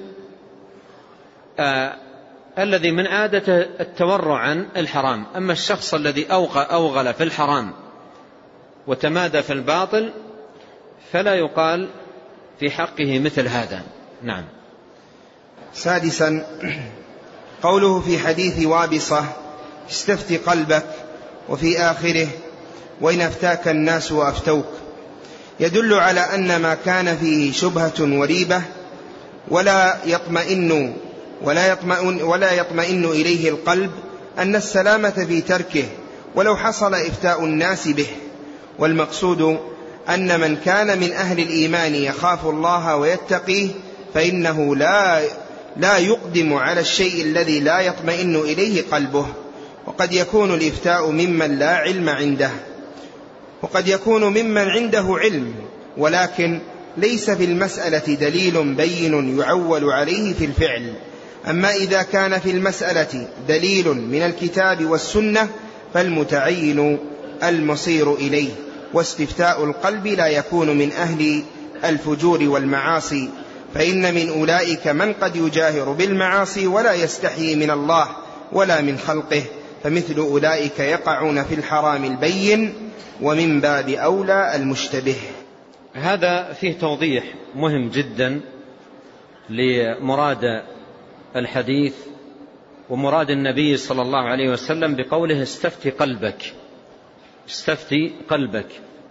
الذي من عادته التورع عن الحرام. أما الشخص الذي أوغل في الحرام وتمادى في الباطل فلا يقال في حقه مثل هذا. نعم. سادسا، قوله في حديث وابصة استفتي قلبك، وفي آخره وإن أفتاك الناس وأفتوك، يدل على أن ما كان فيه شبهة وريبة ولا يطمئن ولا يطمئن, ولا يطمئن إليه القلب أن السلامة في تركه ولو حصل إفتاء الناس به. والمقصود أن من كان من أهل الإيمان يخاف الله ويتقيه فإنه لا, لا يقدم على الشيء الذي لا يطمئن إليه قلبه. وقد يكون الإفتاء ممن لا علم عنده، وقد يكون ممن عنده علم ولكن ليس في المسألة دليل بين يعول عليه في الفعل. أما إذا كان في المسألة دليل من الكتاب والسنة فالمتعين المصير إليه. واستفتاء القلب لا يكون من أهل الفجور والمعاصي، فإن من أولئك من قد يجاهر بالمعاصي ولا يستحيي من الله ولا من خلقه، فمثل أولئك يقعون في الحرام البين، ومن باب أولى المشتبه. هذا فيه توضيح مهم جدا لمراد الحديث ومراد النبي صلى الله عليه وسلم بقوله استفتي قلبك، استفتي قلبك.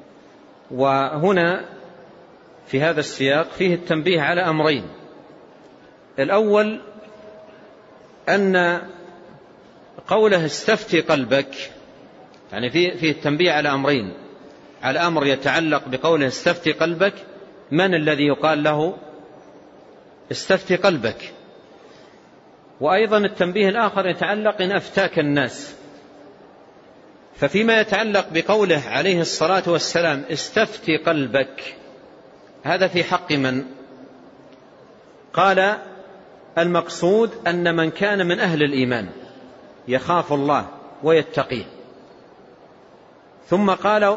وهنا في هذا السياق فيه التنبيه على أمرين. الأول أن قوله استفتي قلبك يعني فيه, فيه التنبيه على أمرين. على أمر يتعلق بقوله استفتي قلبك، من الذي يقال له استفتي قلبك؟ وأيضا التنبيه الآخر يتعلق إن أفتاك الناس. ففيما يتعلق بقوله عليه الصلاة والسلام استفتي قلبك، هذا في حق من؟ قال المقصود أن من كان من أهل الإيمان يخاف الله ويتقيه. ثم قال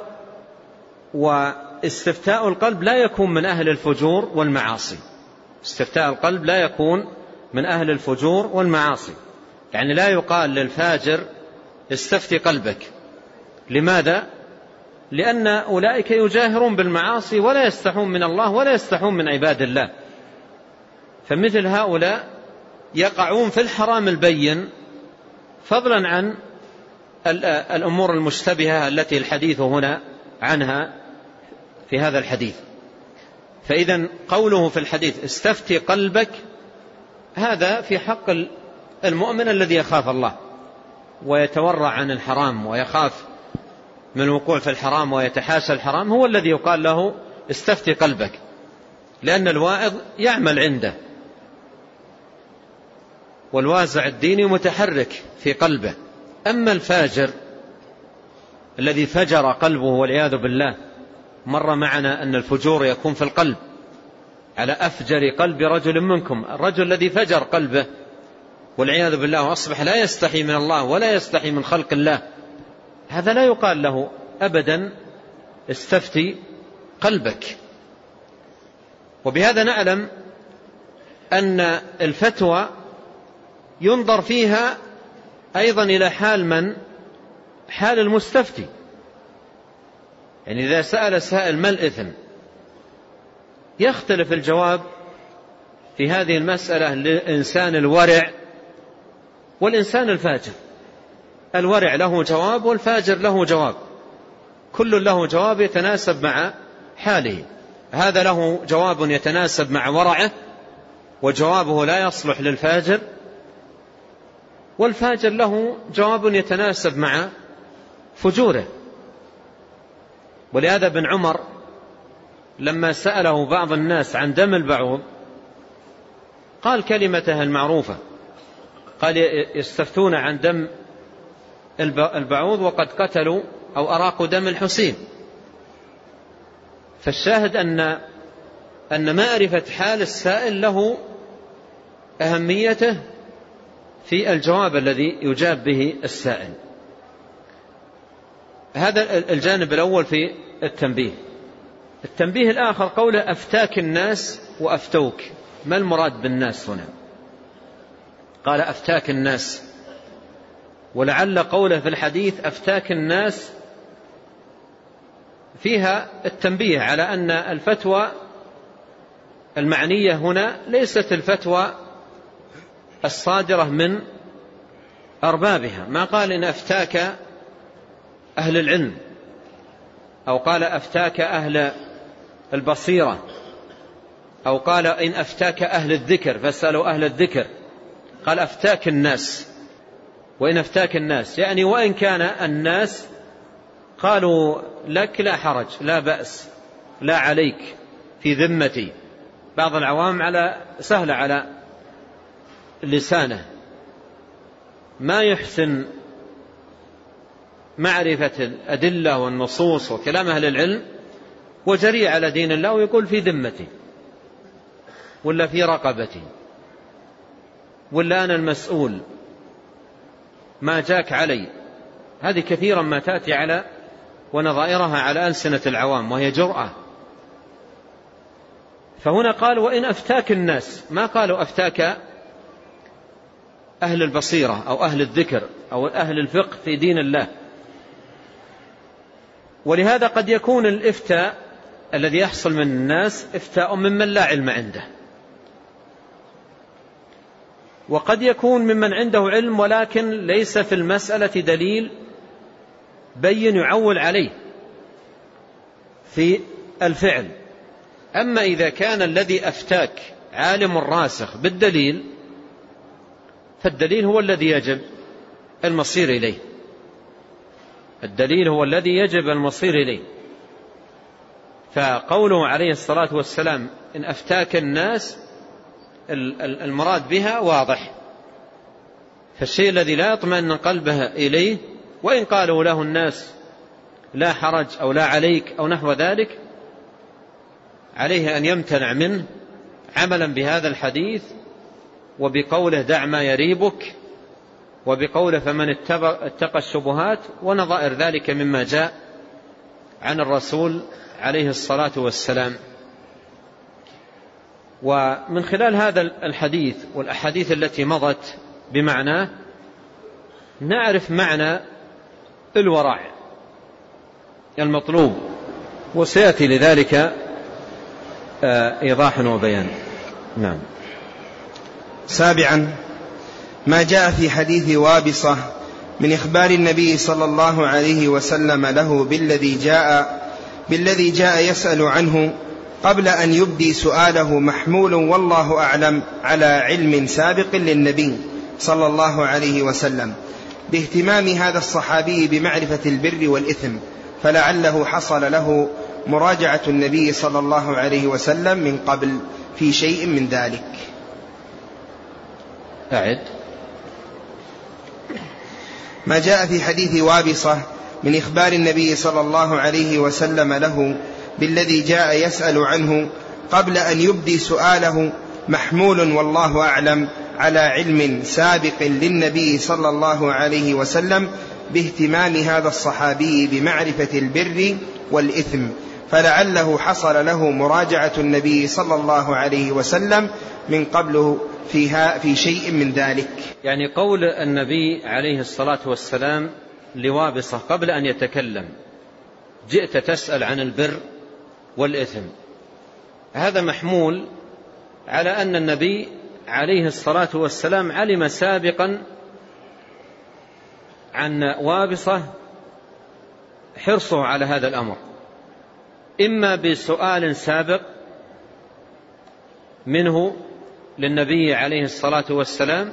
واستفتاء القلب لا يكون من أهل الفجور والمعاصي. استفتاء القلب لا يكون من أهل الفجور والمعاصي، يعني لا يقال للفاجر استفتي قلبك. لماذا؟ لأن أولئك يجاهرون بالمعاصي ولا يستحون من الله ولا يستحون من عباد الله، فمثل هؤلاء يقعون في الحرام البين، فضلا عن الأمور المشتبهة التي الحديث هنا عنها في هذا الحديث. فإذا قوله في الحديث استفتي قلبك هذا في حق المؤمن الذي يخاف الله ويتورع عن الحرام ويخاف من الوقوع في الحرام ويتحاشى الحرام، هو الذي يقال له استفتي قلبك، لأن الواعظ يعمل عنده. والوازع الديني متحرك في قلبه. أما الفاجر الذي فجر قلبه والعياذ بالله، مر معنا أن الفجور يكون في القلب، على أفجر قلب رجل منكم، الرجل الذي فجر قلبه والعياذ بالله وأصبح لا يستحي من الله ولا يستحي من خلق الله، هذا لا يقال له أبدا استفتي قلبك. وبهذا نعلم أن الفتوى ينظر فيها أيضا إلى حال من؟ حال المستفتي. يعني إذا سأل سائل ما الإثم، يختلف الجواب في هذه المسألة للإنسان الورع والإنسان الفاجر. الورع له جواب والفاجر له جواب، كل له جواب يتناسب مع حاله. هذا له جواب يتناسب مع ورعه وجوابه لا يصلح للفاجر، والفاجر له جواب يتناسب مع فجوره. ولهذا ابن عمر لما سأله بعض الناس عن دم البعوض قال كلمته المعروفة، قال يستفتون عن دم البعوض وقد قتلوا أو أراقوا دم الحسين. فالشاهد أن أن معرفة حال السائل له أهميته في الجواب الذي يجاب به السائل. هذا الجانب الأول في التنبيه. التنبيه الآخر قوله أفتاك الناس وأفتوك، ما المراد بالناس هنا؟ قال أفتاك الناس، ولعل قوله في الحديث أفتاك الناس فيها التنبيه على أن الفتوى المعنية هنا ليست الفتوى الصادرة من أربابها. ما قال إن أفتاك أهل العلم، أو قال أفتاك أهل البصيرة، أو قال إن أفتاك أهل الذكر فاسألوا أهل الذكر. قال أفتاك الناس، وإن أفتاك الناس يعني وإن كان الناس قالوا لك لا حرج لا بأس لا عليك في ذمتي. بعض العوام على سهل على لسانه ما يحسن معرفة الأدلة والنصوص وكلام أهل العلم، وجريء على دين الله ويقول في ذمتي ولا في رقبتي ولا أنا المسؤول ما جاك علي. هذه كثيرا ما تأتي على ونظائرها على ألسنة العوام، وهي جرأة. فهنا قال وإن أفتاك الناس، ما قالوا أفتاك أهل البصيرة أو أهل الذكر أو أهل الفقه في دين الله. ولهذا قد يكون الإفتاء الذي يحصل من الناس إفتاء ممن لا علم عنده، وقد يكون ممن عنده علم ولكن ليس في المسألة دليل بين يعول عليه في الفعل. أما إذا كان الذي أفتاك عالم راسخ بالدليل، فالدليل هو الذي يجب المصير إليه، الدليل هو الذي يجب المصير إليه. فقوله عليه الصلاة والسلام إن أفتاك الناس، المراد بها واضح، فالشيء الذي لا يطمئن قلبه إليه وإن قالوا له الناس لا حرج أو لا عليك أو نحو ذلك، عليه أن يمتنع منه عملا بهذا الحديث وبقوله دع ما يريبك، وبقوله فمن اتقى الشبهات ونظائر ذلك مما جاء عن الرسول عليه الصلاة والسلام. ومن خلال هذا الحديث والأحاديث التي مضت بمعناه نعرف معنى الورع المطلوب، وسيأتي لذلك إيضاح وبيان. نعم. سابعا ما جاء في حديث وابصة من إخبار النبي صلى الله عليه وسلم له بالذي جاء, بالذي جاء يسأل عنه قبل أن يبدي سؤاله، محمول والله أعلم على علم سابق للنبي صلى الله عليه وسلم باهتمام هذا الصحابي بمعرفة البر والإثم، فلعله حصل له مراجعة النبي صلى الله عليه وسلم من قبل في شيء من ذلك. أعد ما جاء في حديث وابصة من إخبار النبي صلى الله عليه وسلم له بالذي جاء يسأل عنه قبل أن يبدي سؤاله محمول والله أعلم على علم سابق للنبي صلى الله عليه وسلم باهتمام هذا الصحابي بمعرفة البر والإثم، فلعله حصل له مراجعة النبي صلى الله عليه وسلم من قبله فيها في شيء من ذلك. يعني قول النبي عليه الصلاة والسلام لوابصة قبل أن يتكلم جئت تسأل عن البر والإثم، هذا محمول على أن النبي عليه الصلاة والسلام علم سابقا عن وابصة حرصه على هذا الأمر، إما بسؤال سابق منه للنبي عليه الصلاة والسلام،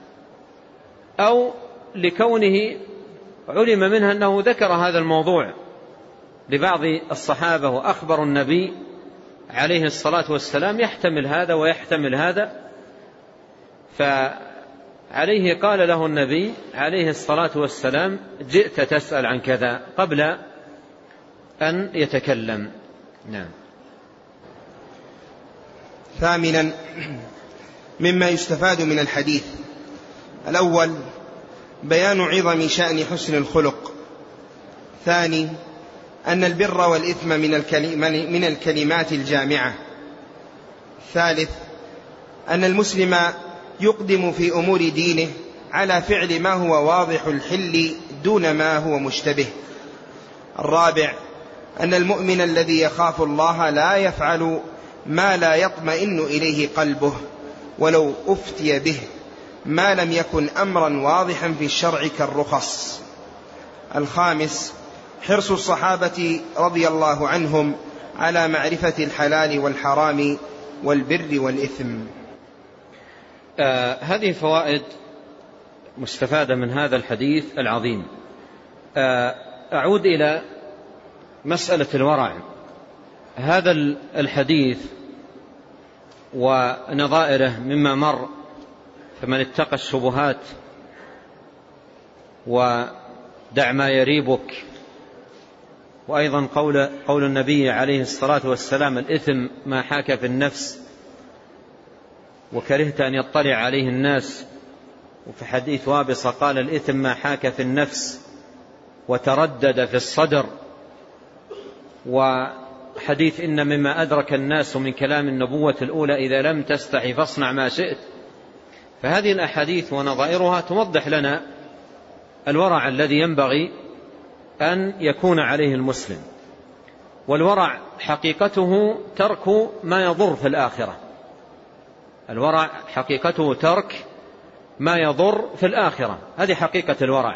أو لكونه علم منها أنه ذكر هذا الموضوع لبعض الصحابة وأخبر النبي عليه الصلاة والسلام يحتمل هذا ويحتمل هذا، فعليه قال له النبي عليه الصلاة والسلام جئت تسأل عن كذا قبل أن يتكلم. نعم. ثامنا مما يستفاد من الحديث: الأول بيان عظم شأن حسن الخلق. ثاني أن البر والإثم من الكلمات الجامعة. ثالث أن المسلم يقدم في أمور دينه على فعل ما هو واضح الحل دون ما هو مشتبه. الرابع أن المؤمن الذي يخاف الله لا يفعل ما لا يطمئن إليه قلبه ولو أفتي به ما لم يكن أمرا واضحا في الشرع كالرخص. الخامس حرص الصحابة رضي الله عنهم على معرفة الحلال والحرام والبر والإثم. آه هذه فوائد مستفادة من هذا الحديث العظيم. آه أعود إلى مسألة الورع. هذا الحديث ونظائره مما مر، فمن اتقى الشبهات ودع ما يريبك، وأيضا قول, قول النبي عليه الصلاة والسلام الإثم ما حاك في النفس وكرهت أن يطلع عليه الناس، وفي حديث وابصة قال الإثم ما حاك في النفس وتردد في الصدر، وحديث إن مما أدرك الناس من كلام النبوة الأولى إذا لم تستحي فاصنع ما شئت. فهذه الأحاديث ونظائرها توضح لنا الورع الذي ينبغي أن يكون عليه المسلم. والورع حقيقته ترك ما يضر في الآخرة. الورع حقيقته ترك ما يضر في الآخرة، هذه حقيقة الورع.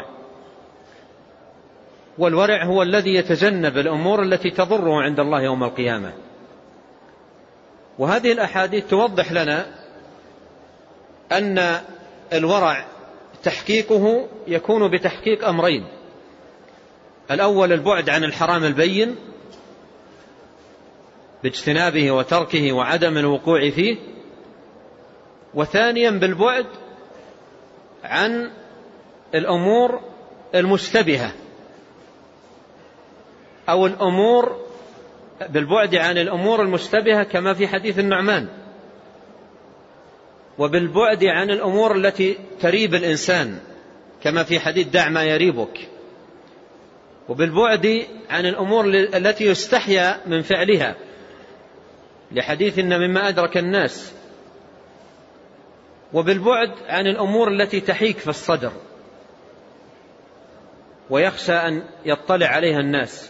والورع هو الذي يتجنب الأمور التي تضره عند الله يوم القيامة. وهذه الأحاديث توضح لنا أن الورع تحقيقه يكون بتحقيق أمرين: الأول البعد عن الحرام البين باجتنابه وتركه وعدم الوقوع فيه، وثانيا بالبعد عن الأمور المشتبهة أو الأمور بالبعد عن الأمور المشتبهة كما في حديث النعمان، وبالبعد عن الأمور التي تريب الإنسان كما في حديث دع ما يريبك، وبالبعد عن الأمور التي يستحيا من فعلها لحديث إن مما أدرك الناس، وبالبعد عن الأمور التي تحيك في الصدر ويخشى أن يطلع عليها الناس.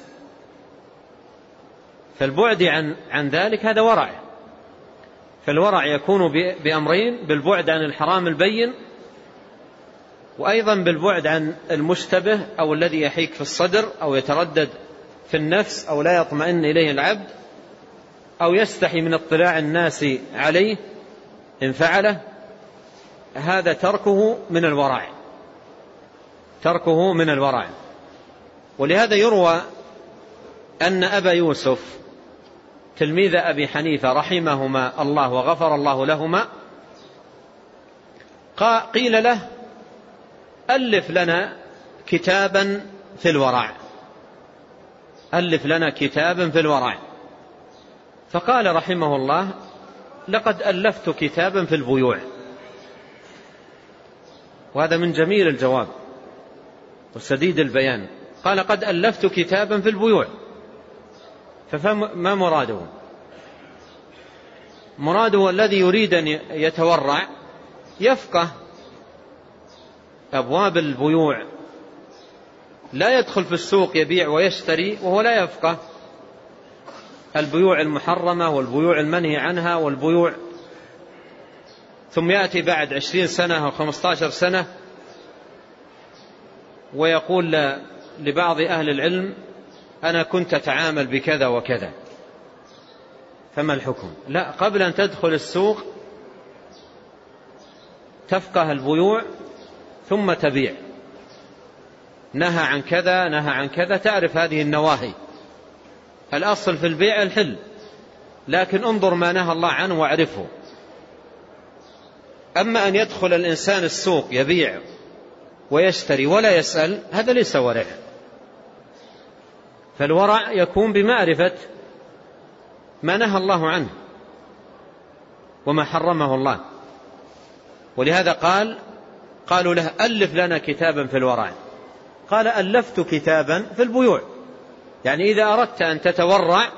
فالبعد عن, عن ذلك هذا ورع. فالورع يكون بأمرين: بالبعد عن الحرام البين، وأيضا بالبعد عن المشتبه أو الذي يحيك في الصدر أو يتردد في النفس أو لا يطمئن إليه العبد أو يستحي من اطلاع الناس عليه إن فعله. هذا تركه من الورع، تركه من الورع. ولهذا يروى أن أبا يوسف تلميذ أبي حنيفة رحمهما الله وغفر الله لهما قيل له: ألف لنا كتابا في الورع، ألف لنا كتابا في الورع. فقال رحمه الله: لقد ألفت كتابا في البيوع. وهذا من جميل الجواب وسديد البيان. قال: قد ألفت كتابا في البيوع. فما مراده؟ مراده الذي يريد أن يتورع يفقه أبواب البيوع، لا يدخل في السوق يبيع ويشتري وهو لا يفقه البيوع المحرمة والبيوع المنهي عنها والبيوع، ثم يأتي بعد عشرين سنة أو خمسة عشر سنة ويقول لبعض أهل العلم: أنا كنت أتعامل بكذا وكذا، فما الحكم؟ لا، قبل أن تدخل السوق تفقه البيوع ثم تبيع. نهى عن كذا، نهى عن كذا، تعرف هذه النواهي. الأصل في البيع الحل، لكن انظر ما نهى الله عنه واعرفه. أما أن يدخل الإنسان السوق يبيع ويشتري ولا يسأل، هذا ليس ورع. فالورع يكون بمعرفة ما نهى الله عنه وما حرمه الله. ولهذا قال قالوا له: ألف لنا كتابا في الورع. قال: ألفت كتابا في البيوع. يعني إذا أردت أن تتورع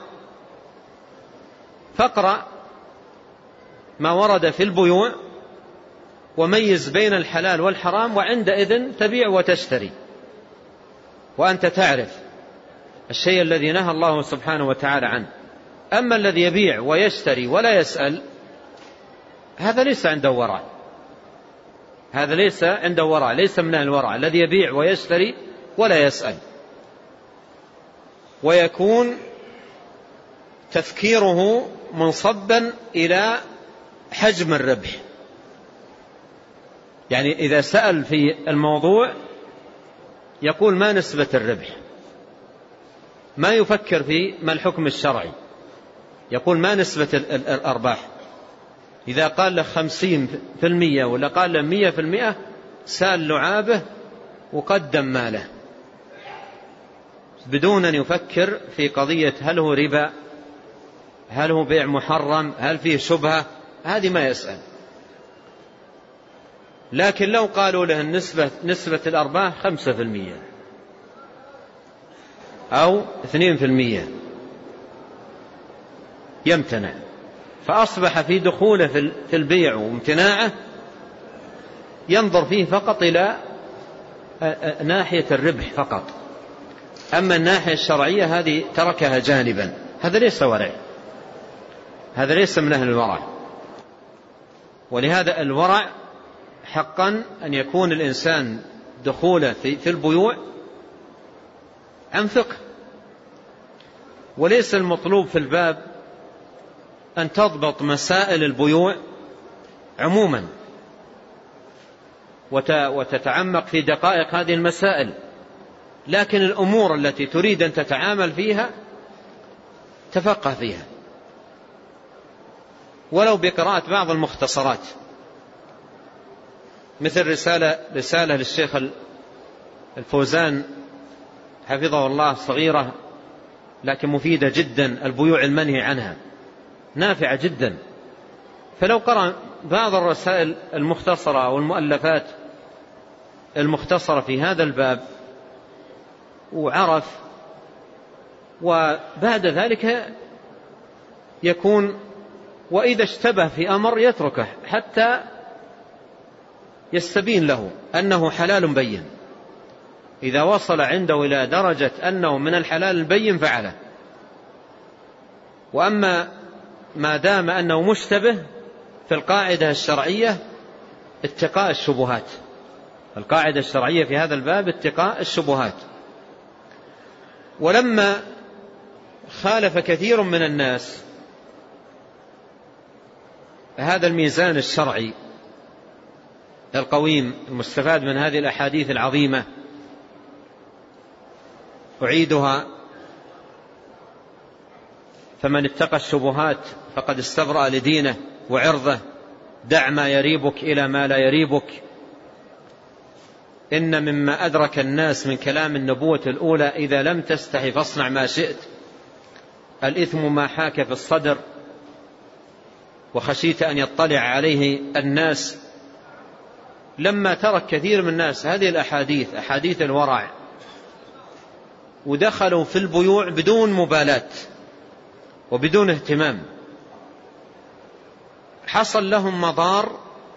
فاقرأ ما ورد في البيوع وميز بين الحلال والحرام، وعندئذ تبيع وتشتري وأنت تعرف الشيء الذي نهى الله سبحانه وتعالى عنه. أما الذي يبيع ويشتري ولا يسأل، هذا ليس عنده ورع، هذا ليس عنده ورع، ليس من الورع الذي يبيع ويشتري ولا يسأل. ويكون تفكيره منصبا إلى حجم الربح، يعني إذا سأل في الموضوع يقول: ما نسبة الربح؟ ما يفكر في ما الحكم الشرعي، يقول: ما نسبة الأرباح؟ إذا قال له خمسين في المية ولا قال له مية في المئة، سال لعابه وقدم ماله بدون أن يفكر في قضية هل هو ربا، هل هو بيع محرم، هل فيه شبهة، هذه ما يسأل. لكن لو قالوا له النسبة نسبة الأرباح خمسة في المية أو اثنين في المية يمتنع. فأصبح في دخوله في البيع وامتناعه ينظر فيه فقط إلى ناحية الربح فقط، أما الناحية الشرعية هذه تركها جانبا. هذا ليس ورع، هذا ليس من أهل الورع. ولهذا الورع حقا أن يكون الإنسان دخوله في البيوع عن فقه. وليس المطلوب في الباب أن تضبط مسائل البيوع عموما وتتعمق في دقائق هذه المسائل، لكن الأمور التي تريد أن تتعامل فيها تفقه فيها، ولو بقراءة بعض المختصرات، مثل رسالة, رسالة للشيخ الفوزان حفظه الله، صغيرة لكن مفيدة جدا، البيوع المنهي عنها، نافعة جدا. فلو قرأ بعض الرسائل المختصرة أو المؤلفات المختصرة في هذا الباب وعرف، وبعد ذلك يكون وإذا اشتبه في أمر يتركه حتى يستبين له أنه حلال بين. إذا وصل عنده إلى درجة أنه من الحلال البين فعله. وأما ما دام أنه مشتبه في القاعدة الشرعية اتقاء الشبهات، القاعدة الشرعية في هذا الباب اتقاء الشبهات. ولما خالف كثير من الناس هذا الميزان الشرعي القويم المستفاد من هذه الأحاديث العظيمة، أعيدها: فمن اتقى الشبهات فقد استبرأ لدينه وعرضه، دع ما يريبك إلى ما لا يريبك. إن مما أدرك الناس من كلام النبوة الأولى إذا لم تستحي فاصنع ما شئت، الإثم ما حاك في الصدر وخشيت أن يطلع عليه الناس. لما ترك كثير من الناس هذه الأحاديث أحاديث الورع ودخلوا في البيوع بدون مبالاة وبدون اهتمام، حصل لهم مضار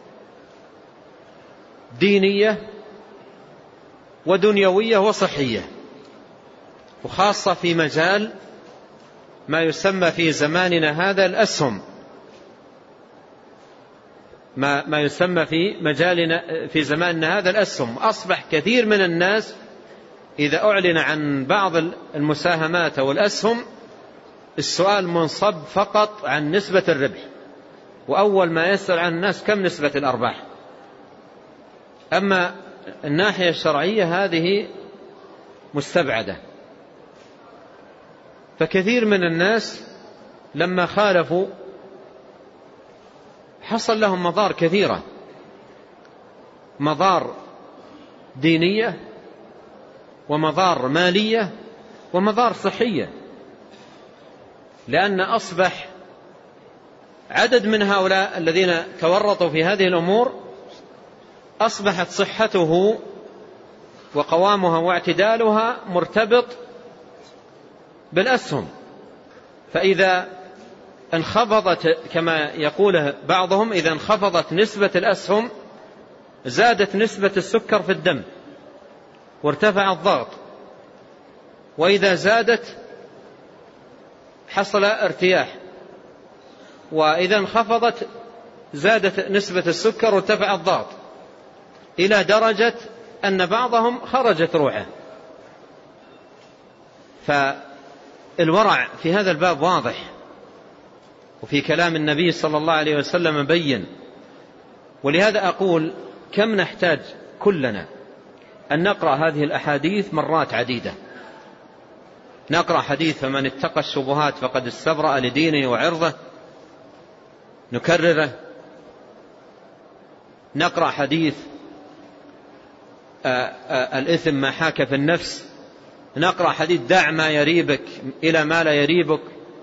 دينية ودنيوية وصحية، وخاصة في مجال ما يسمى في زماننا هذا الأسهم، ما, ما يسمى في مجالنا في زماننا هذا الأسهم. أصبح كثير من الناس إذا أعلن عن بعض المساهمات أو الأسهم السؤال منصب فقط عن نسبة الربح، وأول ما يسأل عن الناس كم نسبة الأرباح. أما الناحية الشرعية هذه مستبعدة. فكثير من الناس لما خالفوا حصل لهم مضار كثيرة، مضار دينية ومضار مالية ومضار صحية، لأن أصبح عدد من هؤلاء الذين تورطوا في هذه الأمور أصبحت صحته وقوامها واعتدالها مرتبط بالأسهم. فإذا انخفضت كما يقول بعضهم إذا انخفضت نسبة الأسهم زادت نسبة السكر في الدم وارتفع الضغط، وإذا زادت حصل ارتياح، وإذا انخفضت زادت نسبة السكر وارتفع الضغط، إلى درجة أن بعضهم خرجت روحه. فالورع في هذا الباب واضح، وفي كلام النبي صلى الله عليه وسلم بين. ولهذا أقول كم نحتاج كلنا أن نقرأ هذه الأحاديث مرات عديدة. نقرأ حديث فمن اتقى الشبهات فقد استبرأ لدينه وعرضه، نكرره. نقرأ حديث آآ آآ الإثم ما حاك في النفس، نقرأ حديث دع ما يريبك إلى ما لا يريبك،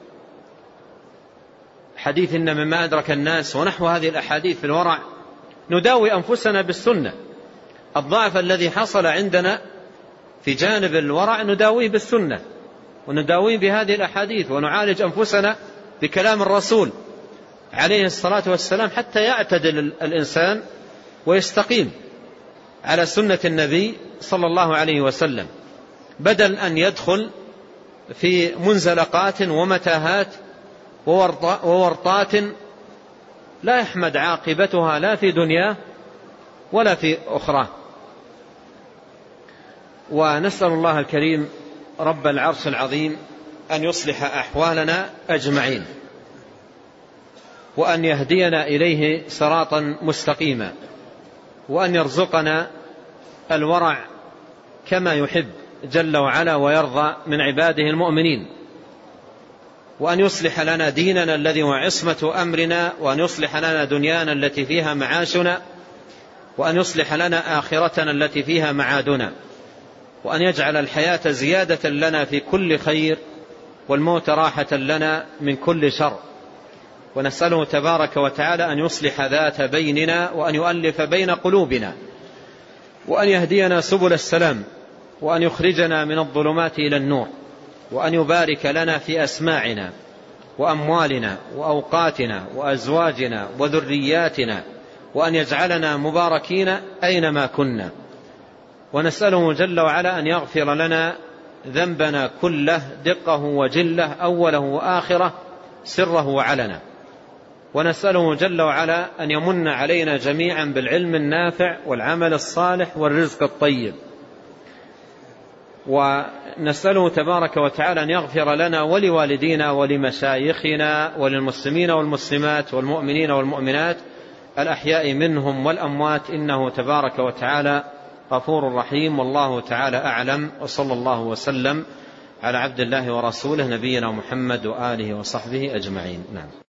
حديث إن مما أدرك الناس، ونحو هذه الأحاديث في الورع. نداوي أنفسنا بالسنة. الضعف الذي حصل عندنا في جانب الورع نداويه بالسنة، ونداويه بهذه الأحاديث، ونعالج أنفسنا بكلام الرسول عليه الصلاة والسلام حتى يعتدل الإنسان ويستقيم على سنة النبي صلى الله عليه وسلم، بدل أن يدخل في منزلقات ومتاهات وورطات لا يحمد عاقبتها لا في دنياه ولا في أخرى. ونسأل الله الكريم رب العرش العظيم أن يصلح أحوالنا أجمعين، وأن يهدينا إليه صراطا مستقيما، وأن يرزقنا الورع كما يحب جل وعلا ويرضى من عباده المؤمنين، وأن يصلح لنا ديننا الذي هو عصمة أمرنا، وأن يصلح لنا دنيانا التي فيها معاشنا، وأن يصلح لنا آخرتنا التي فيها معادنا، وأن يجعل الحياة زيادة لنا في كل خير والموت راحة لنا من كل شر. ونسأله تبارك وتعالى أن يصلح ذات بيننا، وأن يؤلف بين قلوبنا، وأن يهدينا سبل السلام، وأن يخرجنا من الظلمات إلى النور، وأن يبارك لنا في أسماعنا وأموالنا وأوقاتنا وأزواجنا وذرياتنا، وأن يجعلنا مباركين أينما كنا. ونسأله جل وعلا أن يغفر لنا ذنبنا كله دقه وجله أوله وآخره سره وعلنا. ونسأله جل وعلا أن يمن علينا جميعا بالعلم النافع والعمل الصالح والرزق الطيب. ونسأله تبارك وتعالى أن يغفر لنا ولوالدينا ولمشايخنا وللمسلمين والمسلمات والمؤمنين والمؤمنات الأحياء منهم والأموات، إنه تبارك وتعالى غفور رحيم. والله تعالى أعلم، وصلى الله وسلم على عبد الله ورسوله نبينا محمد وآله وصحبه أجمعين. نعم.